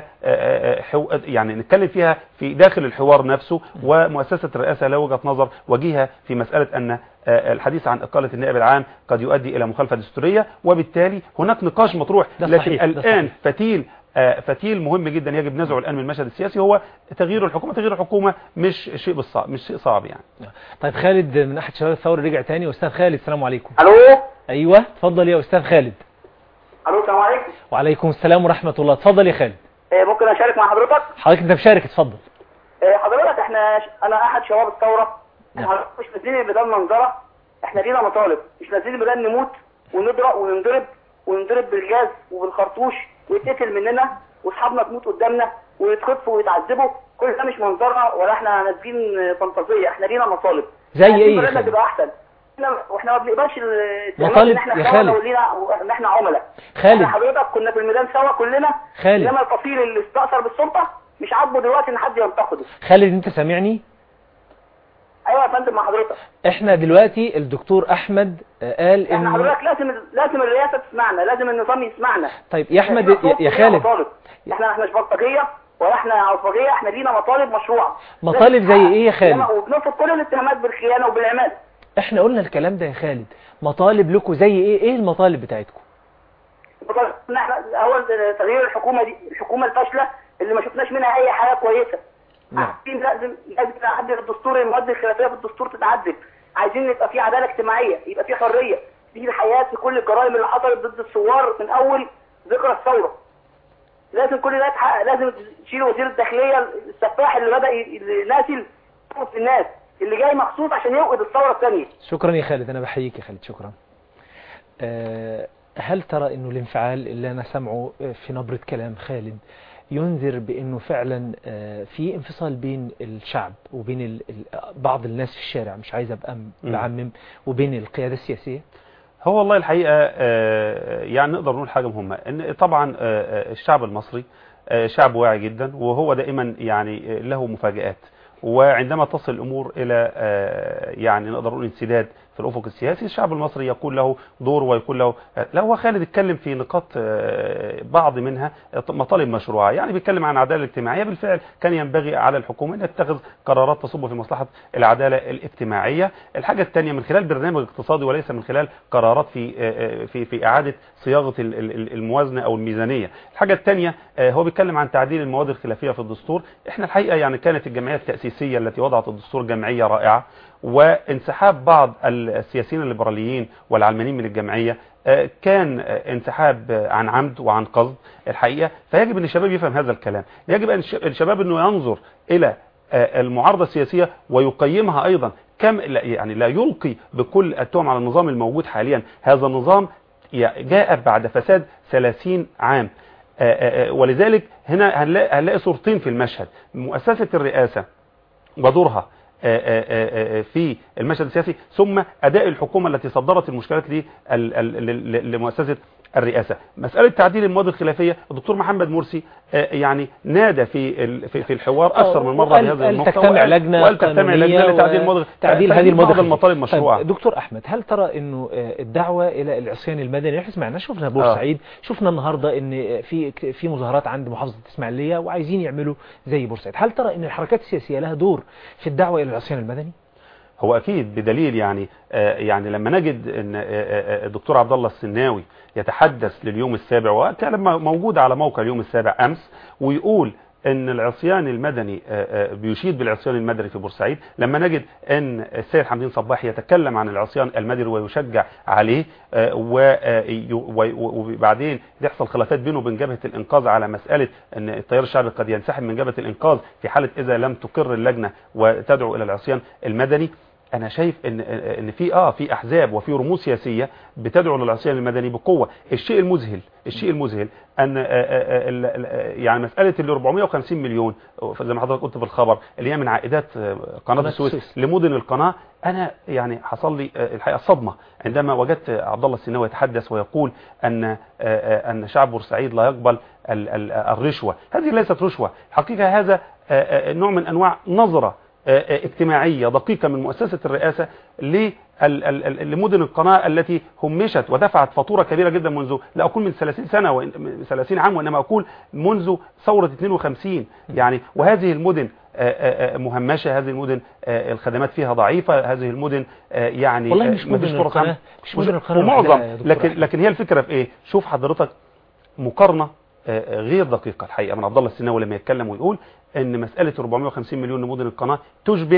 يعني نتكلم فيها في داخل الحوار نفسه، ومؤسسة الرئاسة له وجهة نظر وجيهة في مسألة أن الحديث عن إقالة النائب العام قد يؤدي إلى مخالفة دستورية، وبالتالي هناك نقاش مطروح. لكن الآن فتيل فتيل مهم جدا يجب نزعه الآن من المشهد السياسي هو تغيير الحكومة. تغيير الحكومة مش شيء بالصعب، مش شيء صعب يعني. طيب خالد من أحد شباب الثورة رجع تاني. أستاذ خالد السلام عليكم. الو. أيوة اتفضل يا أستاذ خالد. الو السلام عليكم. وعليكم السلام ورحمة الله. اتفضل يا خالد. ممكن اشارك مع حضرتك؟ حضرتك انت مشارك، اتفضل. حضرتك احنا انا احد شباب الثوره، احنا مش نازلين بدل منظره، احنا لينا مطالب، مش نازلين بدل نموت ونضرب وننضرب وننضرب بالجاز وبالخرطوش ويتقتل مننا واصحابنا تموت قدامنا ويتخطفوا ويتعذبوا. كل ده مش منظره ولا احنا نازلين فانتازيه، احنا لينا مطالب. زي ايه يا خالد؟ تبقى احسن، واحنا ما بنقبلش مطالب يا خالد ان احنا عملاء. خالد حضرتك كنا في الميدان سوا كلنا، خالد انما الفصيل اللي استأثر بالسلطه مش عاجبه دلوقتي ان حد ينتقده. خالد انت سامعني؟ ايوه يا فندم مع حضرتك. احنا دلوقتي الدكتور احمد قال ان احنا حضرتك لازم لازم الرئاسه تسمعنا، لازم النظام يسمعنا. طيب يا احمد يا, يا خالد، احنا احنا مش بلطجيه ولا احنا عصبيه، احنا لينا مطالب مشروعه. مطالب زي ايه يا خالد؟ وبنرفض كل الاتهامات بالخيانه وبالعماله. احنا قلنا الكلام ده يا خالد. مطالب لكم زي ايه؟ ايه المطالب بتاعتكم؟ مطالب ان احنا اول تغيير الحكومه دي، الحكومه الفاشله اللي ما شفناش منها اي حاجه كويسه. نعم. لازم لازم تعدل الدستور، المواد الخلافيه في الدستور تتعدل. عايزين يبقى في عداله اجتماعيه، يبقى في حريه في الحياه في كل الجرائم اللي حصلت ضد الثوار من اول ذكرى الثوره. لازم كل ده يتحقق. لازم تشيل وزير الداخليه السفاح اللي بدا ناسل في الناس، اللي جاي مخصوص عشان يوقد الثوره الثانيه. شكرا يا خالد، انا بحييك يا خالد، شكرا. أه هل ترى انه الانفعال اللي انا سمعه في نبرة كلام خالد ينذر بانه فعلا في انفصال بين الشعب وبين بعض الناس في الشارع، مش عايز ابقى بعمم، وبين القيادة السياسية؟ هو والله الحقيقة يعني نقدر نقول حاجة مهمة، ان طبعا الشعب المصري شعب واعي جدا، وهو دائما يعني له مفاجآت، وعندما تصل الأمور إلى يعني نقدر نقول انسداد في الأفق السياسي، الشعب المصري يكون له دور ويكون له. لا هو خالد اتكلم في نقاط بعض منها مطالب مشروعة، يعني بيتكلم عن العدالة الاجتماعية. بالفعل كان ينبغي على الحكومة أن تتخذ قرارات تصب في مصلحة العدالة الاجتماعية. الحاجة الثانية من خلال برنامج اقتصادي وليس من خلال قرارات في في في إعادة صياغة الموازنة أو الميزانية. الحاجة الثانية هو بيتكلم عن تعديل المواد الخلافية في الدستور. احنا الحقيقة يعني كانت الجمعية التأسيسية التي وضعت الدستور جمعية رائعة، وانسحاب بعض السياسيين الليبراليين والعلمانيين من الجمعية كان انسحاب عن عمد وعن قصد الحقيقة. فيجب أن الشباب يفهم هذا الكلام، يجب أن الشباب أنه ينظر إلى المعارضة السياسية ويقيمها أيضا كم يعني لا يلقي بكل التهم على النظام الموجود حاليا. هذا النظام جاء بعد فساد ثلاثين عام، ولذلك هنا هنلاقي, هنلاقي صورتين في المشهد: مؤسسة الرئاسة ودورها في المشهد السياسي، ثم أداء الحكومة التي صدرت المشكلات لمؤسسة الرئاسة. مسألة تعديل المواد الخلافية، الدكتور محمد مرسي يعني نادى في في الحوار أكثر من مرة بهذا النقطة، تجتمع لجنة وقال تجتمع لجنة لتعديل المواد تعديل هذه المواد المطالب مشروعة. طيب دكتور أحمد، هل ترى إنه الدعوة إلى العصيان المدني، احنا سمعنا شفنا بورسعيد، آه. شفنا النهاردة إن في في مظاهرات عند محافظة الإسماعيلية وعايزين يعملوا زي بورسعيد، هل ترى إن الحركات السياسية لها دور في الدعوة إلى العصيان المدني؟ هو أكيد، بدليل يعني آه يعني لما نجد أن آه آه الدكتور عبد الله السناوي يتحدث لليوم السابع، وكان موجود على موقع اليوم السابع أمس، ويقول ان العصيان المدني بيشيد بالعصيان المدني في بورسعيد، لما نجد ان السيد حمدين صباح يتكلم عن العصيان المدني ويشجع عليه، وبعدين يحصل خلافات بينه وبين جبهة الانقاذ على مسألة ان التيار الشعبي قد ينسحب من جبهة الانقاذ في حالة اذا لم تقر اللجنة وتدعو الى العصيان المدني. انا شايف ان ان في اه في احزاب وفي رموز سياسيه بتدعو للعصيان المدني بقوه. الشيء المذهل الشيء المذهل ان يعني مساله ال أربعمائة وخمسين مليون زي ما حضرتك قلت في الخبر، اللي هي من عائدات قناه السويس لمدن القناه، انا يعني حصل لي الحقيقه صدمه عندما وجدت عبد الله السناوي يتحدث ويقول ان ان شعب بورسعيد لا يقبل الرشوه. هذه ليست رشوه، حقيقه هذا نوع من انواع نظره اجتماعية دقيقة من مؤسسة الرئاسة لمدن القناة التي همشت ودفعت فاتورة كبيرة جدا منذ لا أقول من ثلاثين سنة و ثلاثين عام، وإنما أقول منذ ثورة اثنين وخمسين يعني. وهذه المدن مهمشة، هذه المدن الخدمات فيها ضعيفة، هذه المدن يعني والله مش مدن القناة، مش مدن القناة ومعظم، لكن لكن هي الفكرة في إيه؟ شوف حضرتك مقارنة غير دقيقة الحقيقة من عبد الله السناوي لما يتكلم ويقول ان مسألة أربعمائة وخمسين مليون لمدن القناة تشبه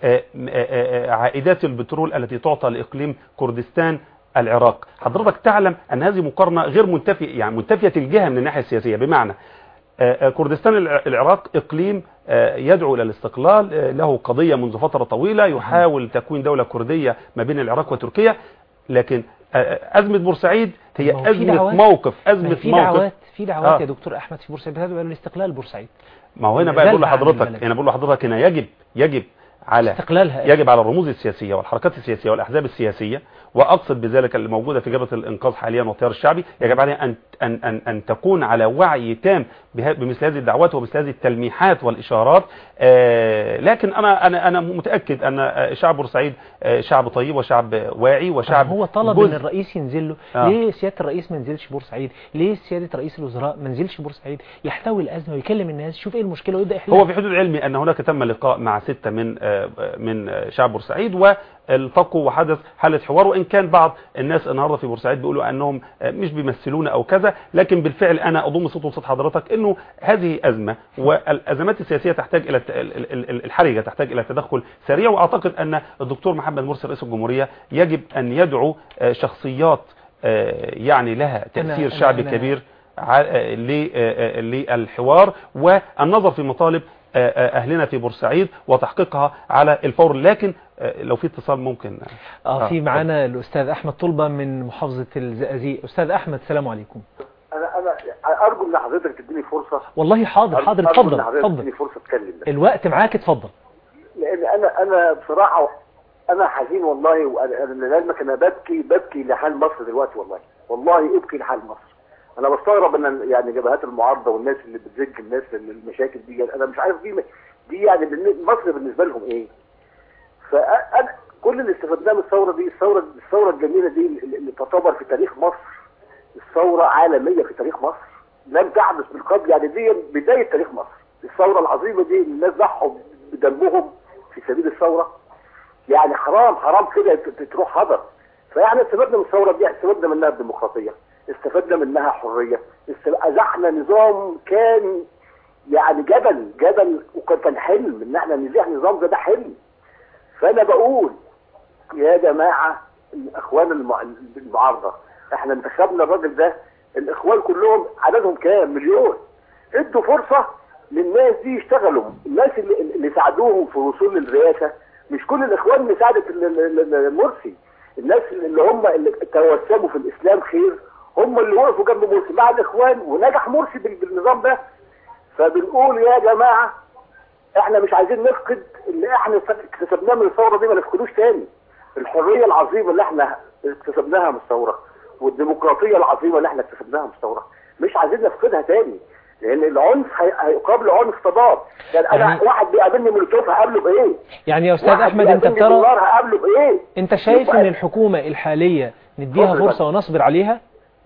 عائدات البترول التي تعطى لإقليم كردستان العراق. حضرتك تعلم ان هذه مقارنة غير منتفية، يعني منتفية الجهة من الناحية السياسية، بمعنى كردستان العراق إقليم يدعو إلى الاستقلال، له قضية منذ فترة طويلة، يحاول تكوين دولة كردية ما بين العراق وتركيا، لكن أزمة بورسعيد هي أزمة موقف أزمة في موقف دعوات في دعوات آه. يا دكتور أحمد في بورسعيد بتدعو إلى الاستقلال بورسعيد. ما هو هنا بقى بقول لحضرتك هنا بقول لحضرتك هنا يجب يجب على استقلالها، يجب على الرموز السياسية والحركات السياسية والأحزاب السياسية، وأقصد بذلك اللي موجودة في جبهة الإنقاذ حاليا والتيار الشعبي، يجب عليها أن أن أن أن تكون على وعي تام بمثل هذه الدعوات ومثل هذه التلميحات والإشارات. آه لكن أنا أنا أنا متأكد أن شعب بورسعيد شعب طيب وشعب واعي وشعب هو طلب جزء. ان الرئيس ينزل له، آه. ليه سيادة الرئيس ما نزلش بورسعيد؟ ليه سيادة رئيس الوزراء ما نزلش بورسعيد يحتوي الأزمة ويكلم الناس يشوف ايه المشكلة ويبدأ يحلها؟ هو في حدود علمي أن هناك تم لقاء مع ستة من من شعب بورسعيد والتقوا وحدث حالة حوار، وإن كان بعض الناس النهاردة في بورسعيد بيقولوا أنهم مش بيمثلون أو كذا، لكن بالفعل أنا أضم صوت وصوت حضرتك أنه هذه أزمة، والأزمات السياسية تحتاج إلى الحرجة تحتاج إلى تدخل سريع. وأعتقد أن الدكتور محمد مرسي رئيس الجمهورية يجب أن يدعو شخصيات يعني لها تأثير أنا شعبي أنا كبير للحوار والنظر في مطالب أهلنا في بورسعيد وتحقيقها على الفور. لكن لو في اتصال ممكن اه في معانا الأستاذ أحمد طلبة من محافظة الزقازيق. أستاذ أحمد السلام عليكم. انا انا ارجو ان حضرتك تديني فرصه. والله حاضر حاضر اتفضل اتفضل، تديني فرصه اتكلم. الوقت معاك اتفضل. لان انا انا بصراحه انا حزين والله، وانا لعلمك انا ببكي ببكي لحال مصر دلوقتي، والله والله ابكي لحال مصر. انا بستغرب ان يعني جبهات المعارضه والناس اللي بتزج الناس المشاكل دي، انا مش عارف دي دي يعني مصر بالنسبه لهم ايه. فانا كل اللي استفدناه من الثوره دي، الثوره الثوره الجميله دي اللي تعتبر في تاريخ مصر الثوره عالميه في تاريخ مصر لم تحدث من قبل، يعني دي بدايه تاريخ مصر. الثوره العظيمه دي الناس ضحوا بدمهم في سبيل الثوره، يعني حرام حرام كده تروح هدر. فيعني استفدنا من الثوره دي، استفدنا منها الديمقراطيه، استفدنا منها حريه، ازحنا نظام كان يعني جبل جبل وكان حلم ان احنا نزيح نظام ده، ده حلم. فانا بقول يا جماعه الاخوان المعارضه، احنا انتخبنا الراجل ده، الاخوان كلهم عددهم كام؟ مليون. ادوا فرصه للناس دي يشتغلوا، الناس اللي, اللي ساعدوهم في الوصول للرئاسه مش كل الاخوان مساعده مرسي. الناس اللي هم اللي توسموا في الاسلام خير هم اللي وقفوا جنب مرسي مع الاخوان ونجح مرسي بالنظام ده. فبنقول يا جماعه احنا مش عايزين نفقد اللي احنا اكتسبناه من الثوره دي، ما نفقدوش تاني. الحريه العظيمه اللي احنا اكتسبناها من الثوره والديمقراطيه العظيمه اللي احنا اكتسبناها من الثوره مش عايزين نفقدها تاني، لان العنف هيقابل عنف تضاد. يعني انا يعني واحد بيقابلني مولوتوف هقابله بايه؟ يعني يا استاذ احمد انت بترى هقابله بايه؟ انت شايف ان الحكومه الحاليه نديها فرصه ونصبر عليها؟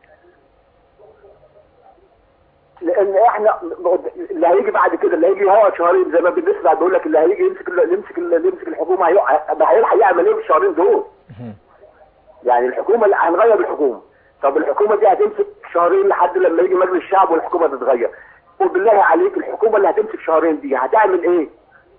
لان احنا اللي هيجي بعد كده اللي هيجي هو شهرين زي ما بنسمع بيقول لك اللي هيجي يمسك اللي يمسك اللي يمسك الحكومه هيلحق يعمل ايه في الشهرين دول؟ يعني الحكومه اللي هنغير الحكومه، طب الحكومه دي هتمسك شهرين لحد لما يجي مجلس الشعب والحكومه تتغير. وبالله عليك الحكومه اللي هتمسك شهرين دي هتعمل ايه؟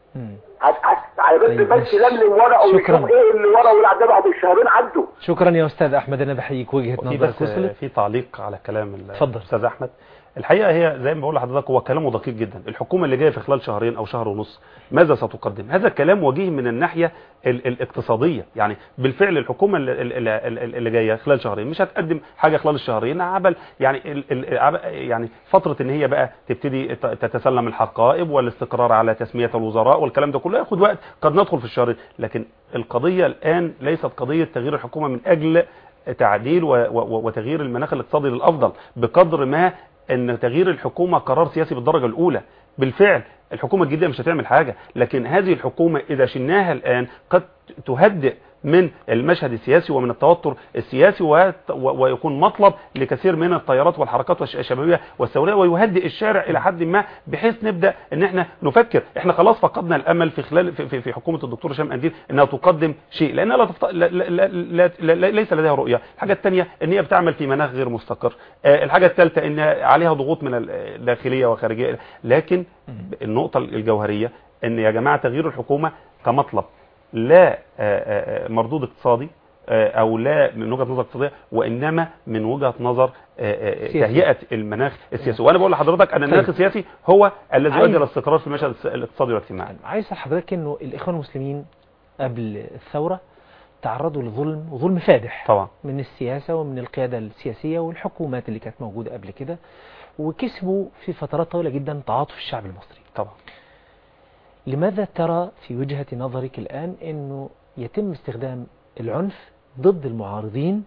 على بس بس لملم ورقه ويشوف ايه اللي ورا والعداد بعد الشهرين عدوا. شكرا يا استاذ احمد، انا بحييك وجهه نظرك وصلت. في تعليق على كلام اتفضل الاستاذ احمد. الحقيقه هي زي ما بقول لحضرتك هو كلامه دقيق جدا. الحكومه اللي جايه في خلال شهرين او شهر ونص ماذا ستقدم؟ هذا الكلام وجيه من الناحيه ال الاقتصاديه. يعني بالفعل الحكومه اللي, اللي جايه خلال شهرين مش هتقدم حاجه خلال الشهرين عبل يعني ال ال يعني فتره ان هي بقى تبتدي تتسلم الحقائب والاستقرار على تسميه الوزراء والكلام ده كله ياخد وقت، قد ندخل في الشهرين. لكن القضيه الان ليست قضيه تغيير الحكومه من اجل تعديل وتغيير المناخ الاقتصادي للافضل، بقدر ما ان تغيير الحكومة قرار سياسي بالدرجة الاولى. بالفعل الحكومة الجديدة مش هتعمل حاجة، لكن هذه الحكومة اذا شلناها الان قد تهدئ من المشهد السياسي ومن التوتر السياسي ويكون مطلب لكثير من التيارات والحركات الشبابية والثورية ويهدئ الشارع الى حد ما، بحيث نبدأ ان احنا نفكر. احنا خلاص فقدنا الامل في خلال في, في حكومة الدكتور هشام قنديل انها تقدم شيء، لانها لا تفت... لا لا لا لا لا ليس لديها رؤية. الحاجة الثانية ان هي بتعمل في مناخ غير مستقر. الحاجة الثالثة ان عليها ضغوط من الداخلية وخارجية. لكن النقطة الجوهرية ان يا جماعة تغيير الحكومة كمطلب لا مردود اقتصادي او لا من وجهة نظر اقتصادية، وانما من وجهة نظر تهيئة المناخ السياسي. وانا بقول لحضرتك ان المناخ السياسي هو الذي يؤدي الى الاستقرار في المشهد الاقتصادي والاجتماعي. عايز اسال حضرتك انه الاخوان المسلمين قبل الثورة تعرضوا لظلم وظلم فادح طبعا من السياسة ومن القيادة السياسية والحكومات اللي كانت موجودة قبل كده، وكسبوا في فترات طويلة جدا تعاطف الشعب المصري. طبعا لماذا ترى في وجهة نظرك الآن أنه يتم استخدام العنف ضد المعارضين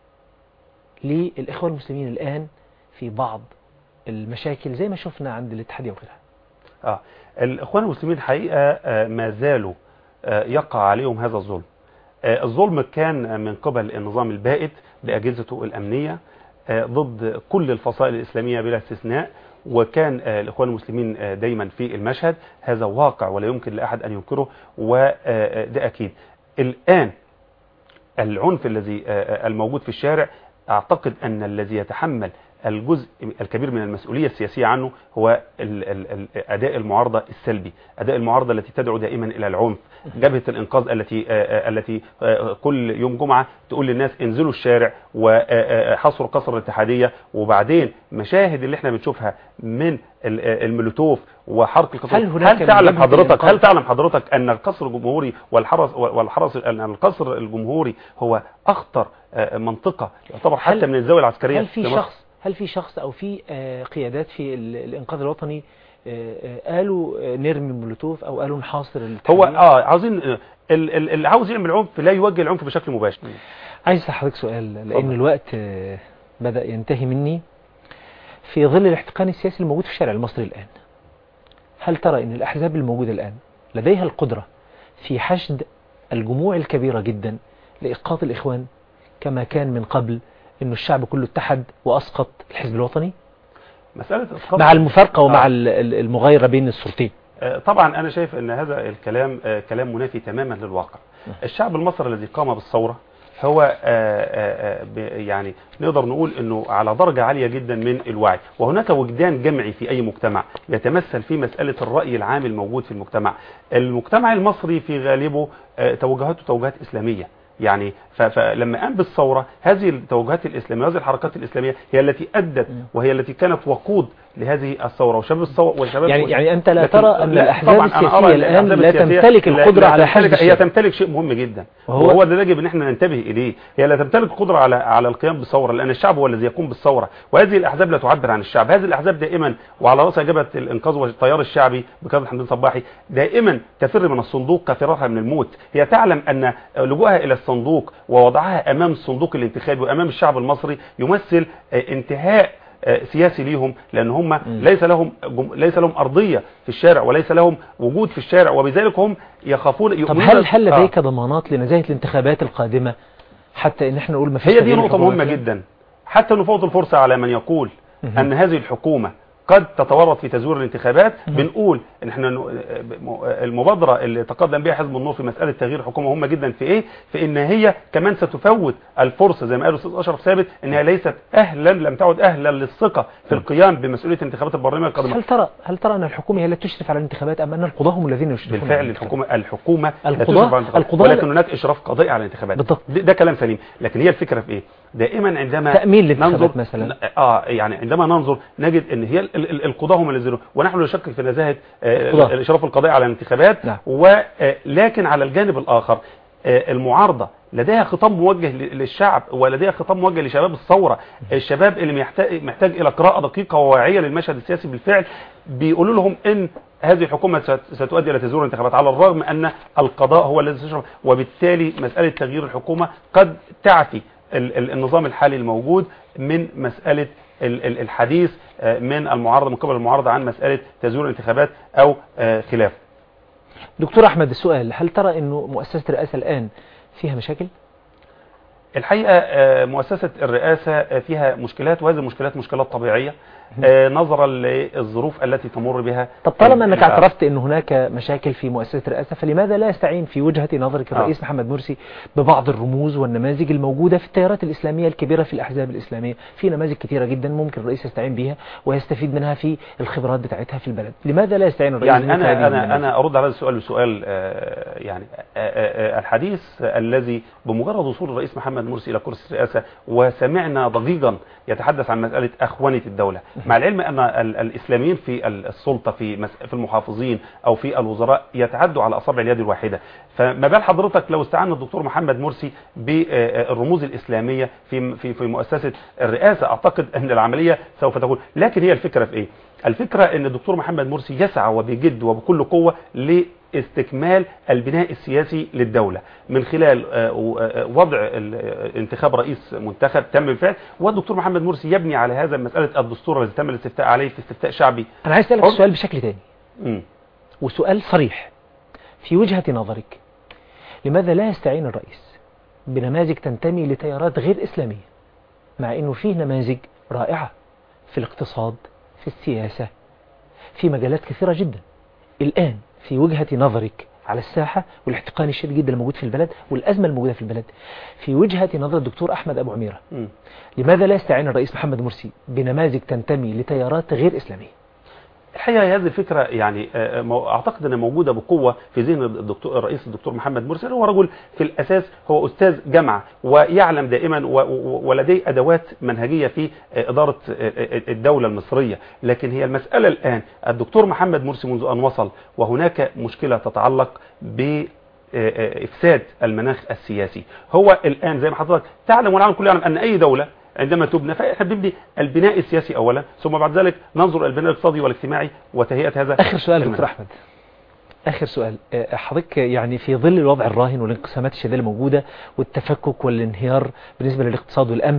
للإخوان المسلمين الآن في بعض المشاكل زي ما شفنا عند الاتحادية وغيرها؟ آه. الإخوان المسلمين حقيقة ما زالوا يقع عليهم هذا الظلم. الظلم كان من قبل النظام البائد بأجهزته الأمنية ضد كل الفصائل الإسلامية بلا استثناء، وكان الإخوان المسلمين دايما في المشهد. هذا واقع ولا يمكن لأحد أن ينكره، وده أكيد. الآن العنف الذي الموجود في الشارع أعتقد أن الذي يتحمل الجزء الكبير من المسؤولية السياسية عنه هو أداء المعارضة السلبي، أداء المعارضة التي تدعو دائما إلى العنف. جبهة الإنقاذ التي التي كل يوم جمعة تقول للناس انزلوا الشارع وحصروا قصر الاتحادية، وبعدين مشاهد اللي احنا بنشوفها من المولوتوف وحرق القصر. هل, هل تعلم حضرتك هل تعلم حضرتك أن القصر الجمهوري والحرس والحرس القصر الجمهوري هو أخطر منطقة يعتبر حتى من الزاوية العسكرية؟ هل في شخص هل في شخص أو في قيادات في الإنقاذ الوطني قالوا نرمي مولوتوف أو قالوا نحاصر الاتحادية؟ هو اه عاوزين اللي عاوز يعمل عنف لا يوجه العنف بشكل مباشر. عايز أسألك سؤال لأن الوقت بدأ ينتهي مني. في ظل الاحتقان السياسي الموجود في الشارع المصري الآن، هل ترى أن الأحزاب الموجودة الآن لديها القدرة في حشد الجموع الكبيرة جدا لإسقاط الإخوان كما كان من قبل أن الشعب كله اتحد وأسقط الحزب الوطني؟ مسألة مع المفارقة ومع آه. المغايرة بين السلطتين. طبعا أنا شايف أن هذا الكلام كلام منافي تماما للواقع. الشعب المصري الذي قام بالثورة هو يعني نقدر نقول أنه على درجة عالية جدا من الوعي، وهناك وجدان جمعي في أي مجتمع يتمثل في مسألة الرأي العام الموجود في المجتمع. المجتمع المصري في غالبه توجهاته توجهات إسلامية، يعني فلما قام بالثورة هذه التوجهات الإسلامية وهذه الحركات الإسلامية هي التي أدت وهي التي كانت وقود لهذه الثوره وشباب الثوره وشباب يعني يعني انت لا لكن- ترى ان لا، الاحزاب طبعاً أنا السياسيه أرى الان الأحزاب لا السياسية تمتلك لا- القدره لا على تمتلك- حشد هي الشعب. تمتلك شيء مهم جدا وهو- وهو ده يجب ان احنا ننتبه اليه. هي لا تمتلك القدره على على القيام بالثوره، لان الشعب هو الذي يقوم بالثوره، وهذه الاحزاب لا تعبر عن الشعب. هذه الاحزاب دائما وعلى راسها جبهه الانقاذ والتيار الشعبي بقياده حمدين صباحي دائما تفر من الصندوق كفرارها من الموت. هي تعلم ان لجوءها الى الصندوق ووضعها امام الصندوق الانتخابي وامام الشعب المصري يمثل انتهاء سياسي ليهم، لان هم ليس لهم ليس لهم ارضيه في الشارع وليس لهم وجود في الشارع، وبذلك هم يخافون. طب هل هل لديك ضمانات لنزاهه الانتخابات القادمه حتى ان احنا نقول ما فيش هي دي نقطه مهمه جدا، حتى نفوت الفرصه على من يقول ان هذه الحكومه قد تتورط في تزوير الانتخابات. بنقول ان احنا المبادره اللي تقدم بها حزب النور في مساله تغيير الحكومه مهمه جدا في ايه؟ في ان هي كمان ستفوت الفرصه زي ما قال الاستاذ اشرف ثابت انها ليست اهلا لم تعد اهلا للثقه في القيام بمسؤوليه انتخابات البرلمان القادمه. هل ترى هل ترى ان الحكومه هي التي تشرف على الانتخابات ام ان القضاه هم الذين يشرفون؟ بالفعل الحكومه الحكومه القضاه القضاه ولكن هناك اشراف قضائي على الانتخابات. بالضبط. ده كلام سليم، لكن هي الفكره في ايه؟ دائما عندما تامين الانتخابات مثلا اه يعني عندما ننظر نجد ان هي القضاه هم الذين، ونحن نشكك في نزاهه القضاء. الاشراف القضائي على الانتخابات. نعم. ولكن على الجانب الاخر المعارضه لديها خطاب موجه للشعب ولديها خطاب موجه لشباب الثوره، الشباب اللي محتاج محتاج الى قراءه دقيقه وواعيه للمشهد السياسي. بالفعل بيقولوا لهم ان هذه الحكومه ستؤدي الى تزوير الانتخابات، على الرغم ان القضاء هو الذي سيشرف، وبالتالي مساله تغيير الحكومه قد تعفي النظام الحالي الموجود من مساله الحديث من المعارضه من قبل المعارضه عن مساله تزوير الانتخابات او خلافه. دكتور احمد، السؤال، هل ترى انه مؤسسه الرئاسه الان فيها مشاكل؟ الحقيقه مؤسسه الرئاسه فيها مشكلات، وهذه المشكلات مشكلات طبيعيه نظرا للظروف التي تمر بها. طب طالما انك اعترفت ان هناك مشاكل في مؤسسه الرئاسه، فلماذا لا يستعين في وجهه نظرك الرئيس آه. محمد مرسي ببعض الرموز والنماذج الموجوده في التيارات الاسلاميه الكبيره في الاحزاب الاسلاميه؟ في نماذج كثيره جدا ممكن الرئيس يستعين بها ويستفيد منها في الخبرات بتاعتها في البلد. لماذا لا يستعين الرئيس؟ يعني انا انا انا ارد على هذا السؤال بسؤال آه يعني آه آه الحديث الذي بمجرد وصول الرئيس محمد مرسي الى كرسي الرئاسه وسمعنا ضجيجا يتحدث عن مساله اخوانه الدوله، مع العلم ان الاسلاميين في السلطه في في المحافظين او في الوزراء يتعدوا على اصابع اليد الواحده، فما بال حضرتك لو استعان الدكتور محمد مرسي بالرموز الاسلاميه في في في مؤسسه الرئاسه؟ اعتقد ان العمليه سوف تكون. لكن هي الفكره في ايه؟ الفكره ان الدكتور محمد مرسي يسعى وبجد وبكل قوه لاستكمال البناء السياسي للدوله من خلال وضع انتخاب رئيس منتخب تم بالفعل، والدكتور محمد مرسي يبني على هذا مساله الدستور الذي تم الاستفتاء عليه في استفتاء شعبي. انا عايز اسالك السؤال بشكل ثاني م. وسؤال صريح في وجهه نظرك، لماذا لا يستعين الرئيس بنماذج تنتمي لتيارات غير اسلاميه، مع انه فيه نماذج رائعه في الاقتصاد، في السياسه، في مجالات كثيره جدا الان في وجهه نظرك على الساحه، والاحتقان الشديد جدا الموجود في البلد والازمه الموجوده في البلد، في وجهه نظر الدكتور احمد ابو عميره، م. لماذا لا يستعين الرئيس محمد مرسي بنماذج تنتمي لتيارات غير اسلاميه؟ الحقيقه هذه الفكره يعني اعتقد انها موجوده بقوه في ذهن الدكتور الرئيس الدكتور محمد مرسي. هو رجل في الاساس هو استاذ جامعه ويعلم دائما ولديه ادوات منهجيه في اداره الدوله المصريه، لكن هي المساله الان الدكتور محمد مرسي منذ ان وصل وهناك مشكله تتعلق ب افساد المناخ السياسي. هو الان زي ما حضرتك تعلم ونعلم كل يعلم ان اي دوله عندما تبنى فاحنا بنبني البناء السياسي اولا، ثم بعد ذلك ننظر البناء الاقتصادي والاجتماعي وتهيئه هذا. اخر سؤال دكتور احمد، اخر سؤال، حضرتك يعني في ظل الوضع الراهن والانقسامات الشديده الموجوده والتفكك والانهيار بالنسبه للاقتصاد والامن،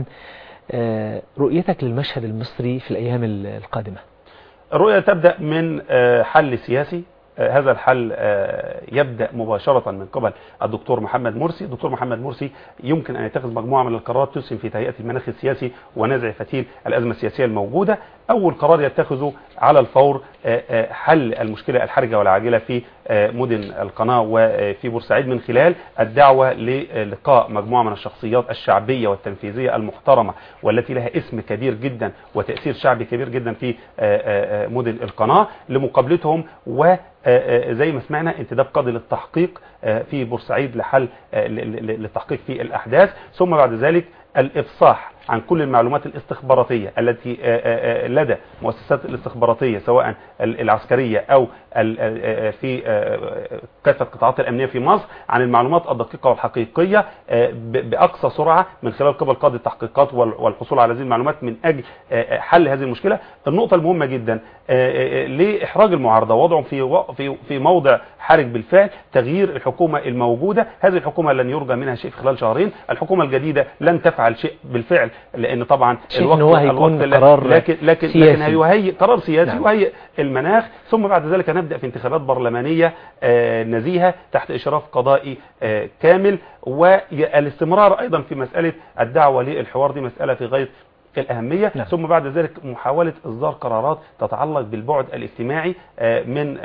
رؤيتك للمشهد المصري في الايام القادمه؟ الرؤيه تبدا من حل سياسي. هذا الحل يبدأ مباشرة من قبل الدكتور محمد مرسي. الدكتور محمد مرسي يمكن أن يتخذ مجموعة من القرارات تسهم في تهيئة المناخ السياسي ونزع فتيل الأزمة السياسية الموجودة. أول قرار يتخذه على الفور حل المشكلة الحرجة والعاجلة في مدن القناة وفي بورسعيد من خلال الدعوة للقاء مجموعة من الشخصيات الشعبية والتنفيذية المحترمة والتي لها اسم كبير جدا وتأثير شعبي كبير جدا في مدن القناة لمقابلتهم، وزي ما سمعنا انتداب قاضي للتحقيق في بورسعيد لحل للتحقيق في الأحداث، ثم بعد ذلك الإفصاح عن كل المعلومات الاستخباراتية التي لدى مؤسسات الاستخباراتية سواء العسكرية أو في كافة قطاعات الأمنية في مصر، عن المعلومات الدقيقة والحقيقية بأقصى سرعة من خلال قبل قاضي التحقيقات والحصول على هذه المعلومات من أجل حل هذه المشكلة. النقطة المهمة جدا لإحراج المعارضة وضعهم في في في موضع حرج بالفعل، تغيير الحكومة الموجودة. هذه الحكومة لن يرجى منها شيء في خلال شهرين، الحكومة الجديدة لن تفعل شيء بالفعل، لأن طبعا الوقت هو هيكون الوقت قرار لكن لكن سياسي. لكن هيهيئ قرار سياسي نعم. وهيئ المناخ، ثم بعد ذلك نبدأ في انتخابات برلمانية نزيهة تحت إشراف قضائي كامل. والاستمرار أيضا في مسألة الدعوة للحوار دي مسألة في غاية الأهمية. نعم. ثم بعد ذلك محاولة إصدار قرارات تتعلق بالبعد الاجتماعي من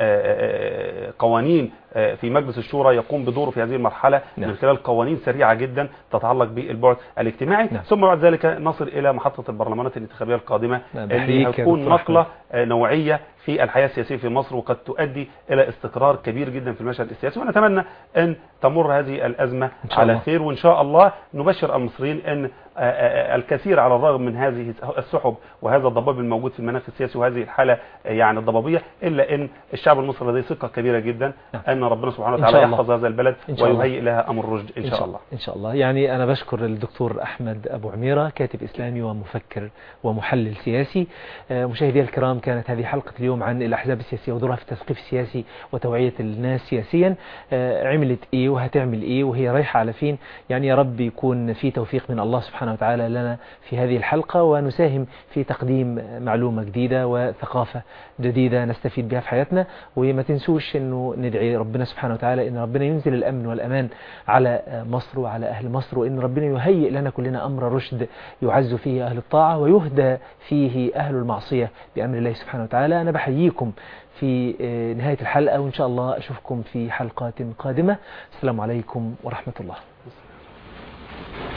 قوانين في مجلس الشورى يقوم بدوره في هذه المرحلة. نعم. من خلال قوانين سريعة جدا تتعلق بالبعد الاجتماعي. نعم. ثم بعد ذلك نصل إلى محطة البرلمانات الانتخابية القادمة. نعم. اللي هتكون نقلة نوعية في الحياة السياسية في مصر، وقد تؤدي إلى استقرار كبير جدا في المشهد السياسي. ونتمنى أن تمر هذه الأزمة على خير، وإن شاء الله نبشر المصريين أن الكثير على الرغم من هذه السحب وهذا الضباب الموجود في المناخ السياسي وهذه الحالة يعني الضبابية، إلا أن الشعب المصري لديه ثقة كبيرة جدا أن ربنا سبحانه وتعالى يحفظ هذا البلد ويهيئ لها أمر رشد إن شاء الله. إن شاء الله. يعني أنا بشكر الدكتور أحمد أبو عميرة، كاتب إسلامي ومفكر ومحلل سياسي. مشاهدي الكرام، كانت هذه حلقة اليوم عن الأحزاب السياسية ودورها في التثقيف السياسي وتوعية الناس سياسيا. عملت إيه وهتعمل إيه وهي رايحة على فين. يعني يا رب يكون في توفيق من الله سبحانه وتعالى لنا في هذه الحلقة، ونساهم في تقديم معلومة جديدة وثقافة جديدة نستفيد بها في حياتنا. وما تنسوش أنه ندعي ربنا سبحانه وتعالى أن ربنا ينزل الأمن والأمان على مصر وعلى أهل مصر، وأن ربنا يهيئ لنا كلنا أمر رشد يعز فيه أهل الطاعة ويهدى فيه أهل المعصية بأمر الله سبحانه وتعالى. أنا بحييكم في نهاية الحلقة، وإن شاء الله أشوفكم في حلقات قادمة. السلام عليكم ورحمة الله.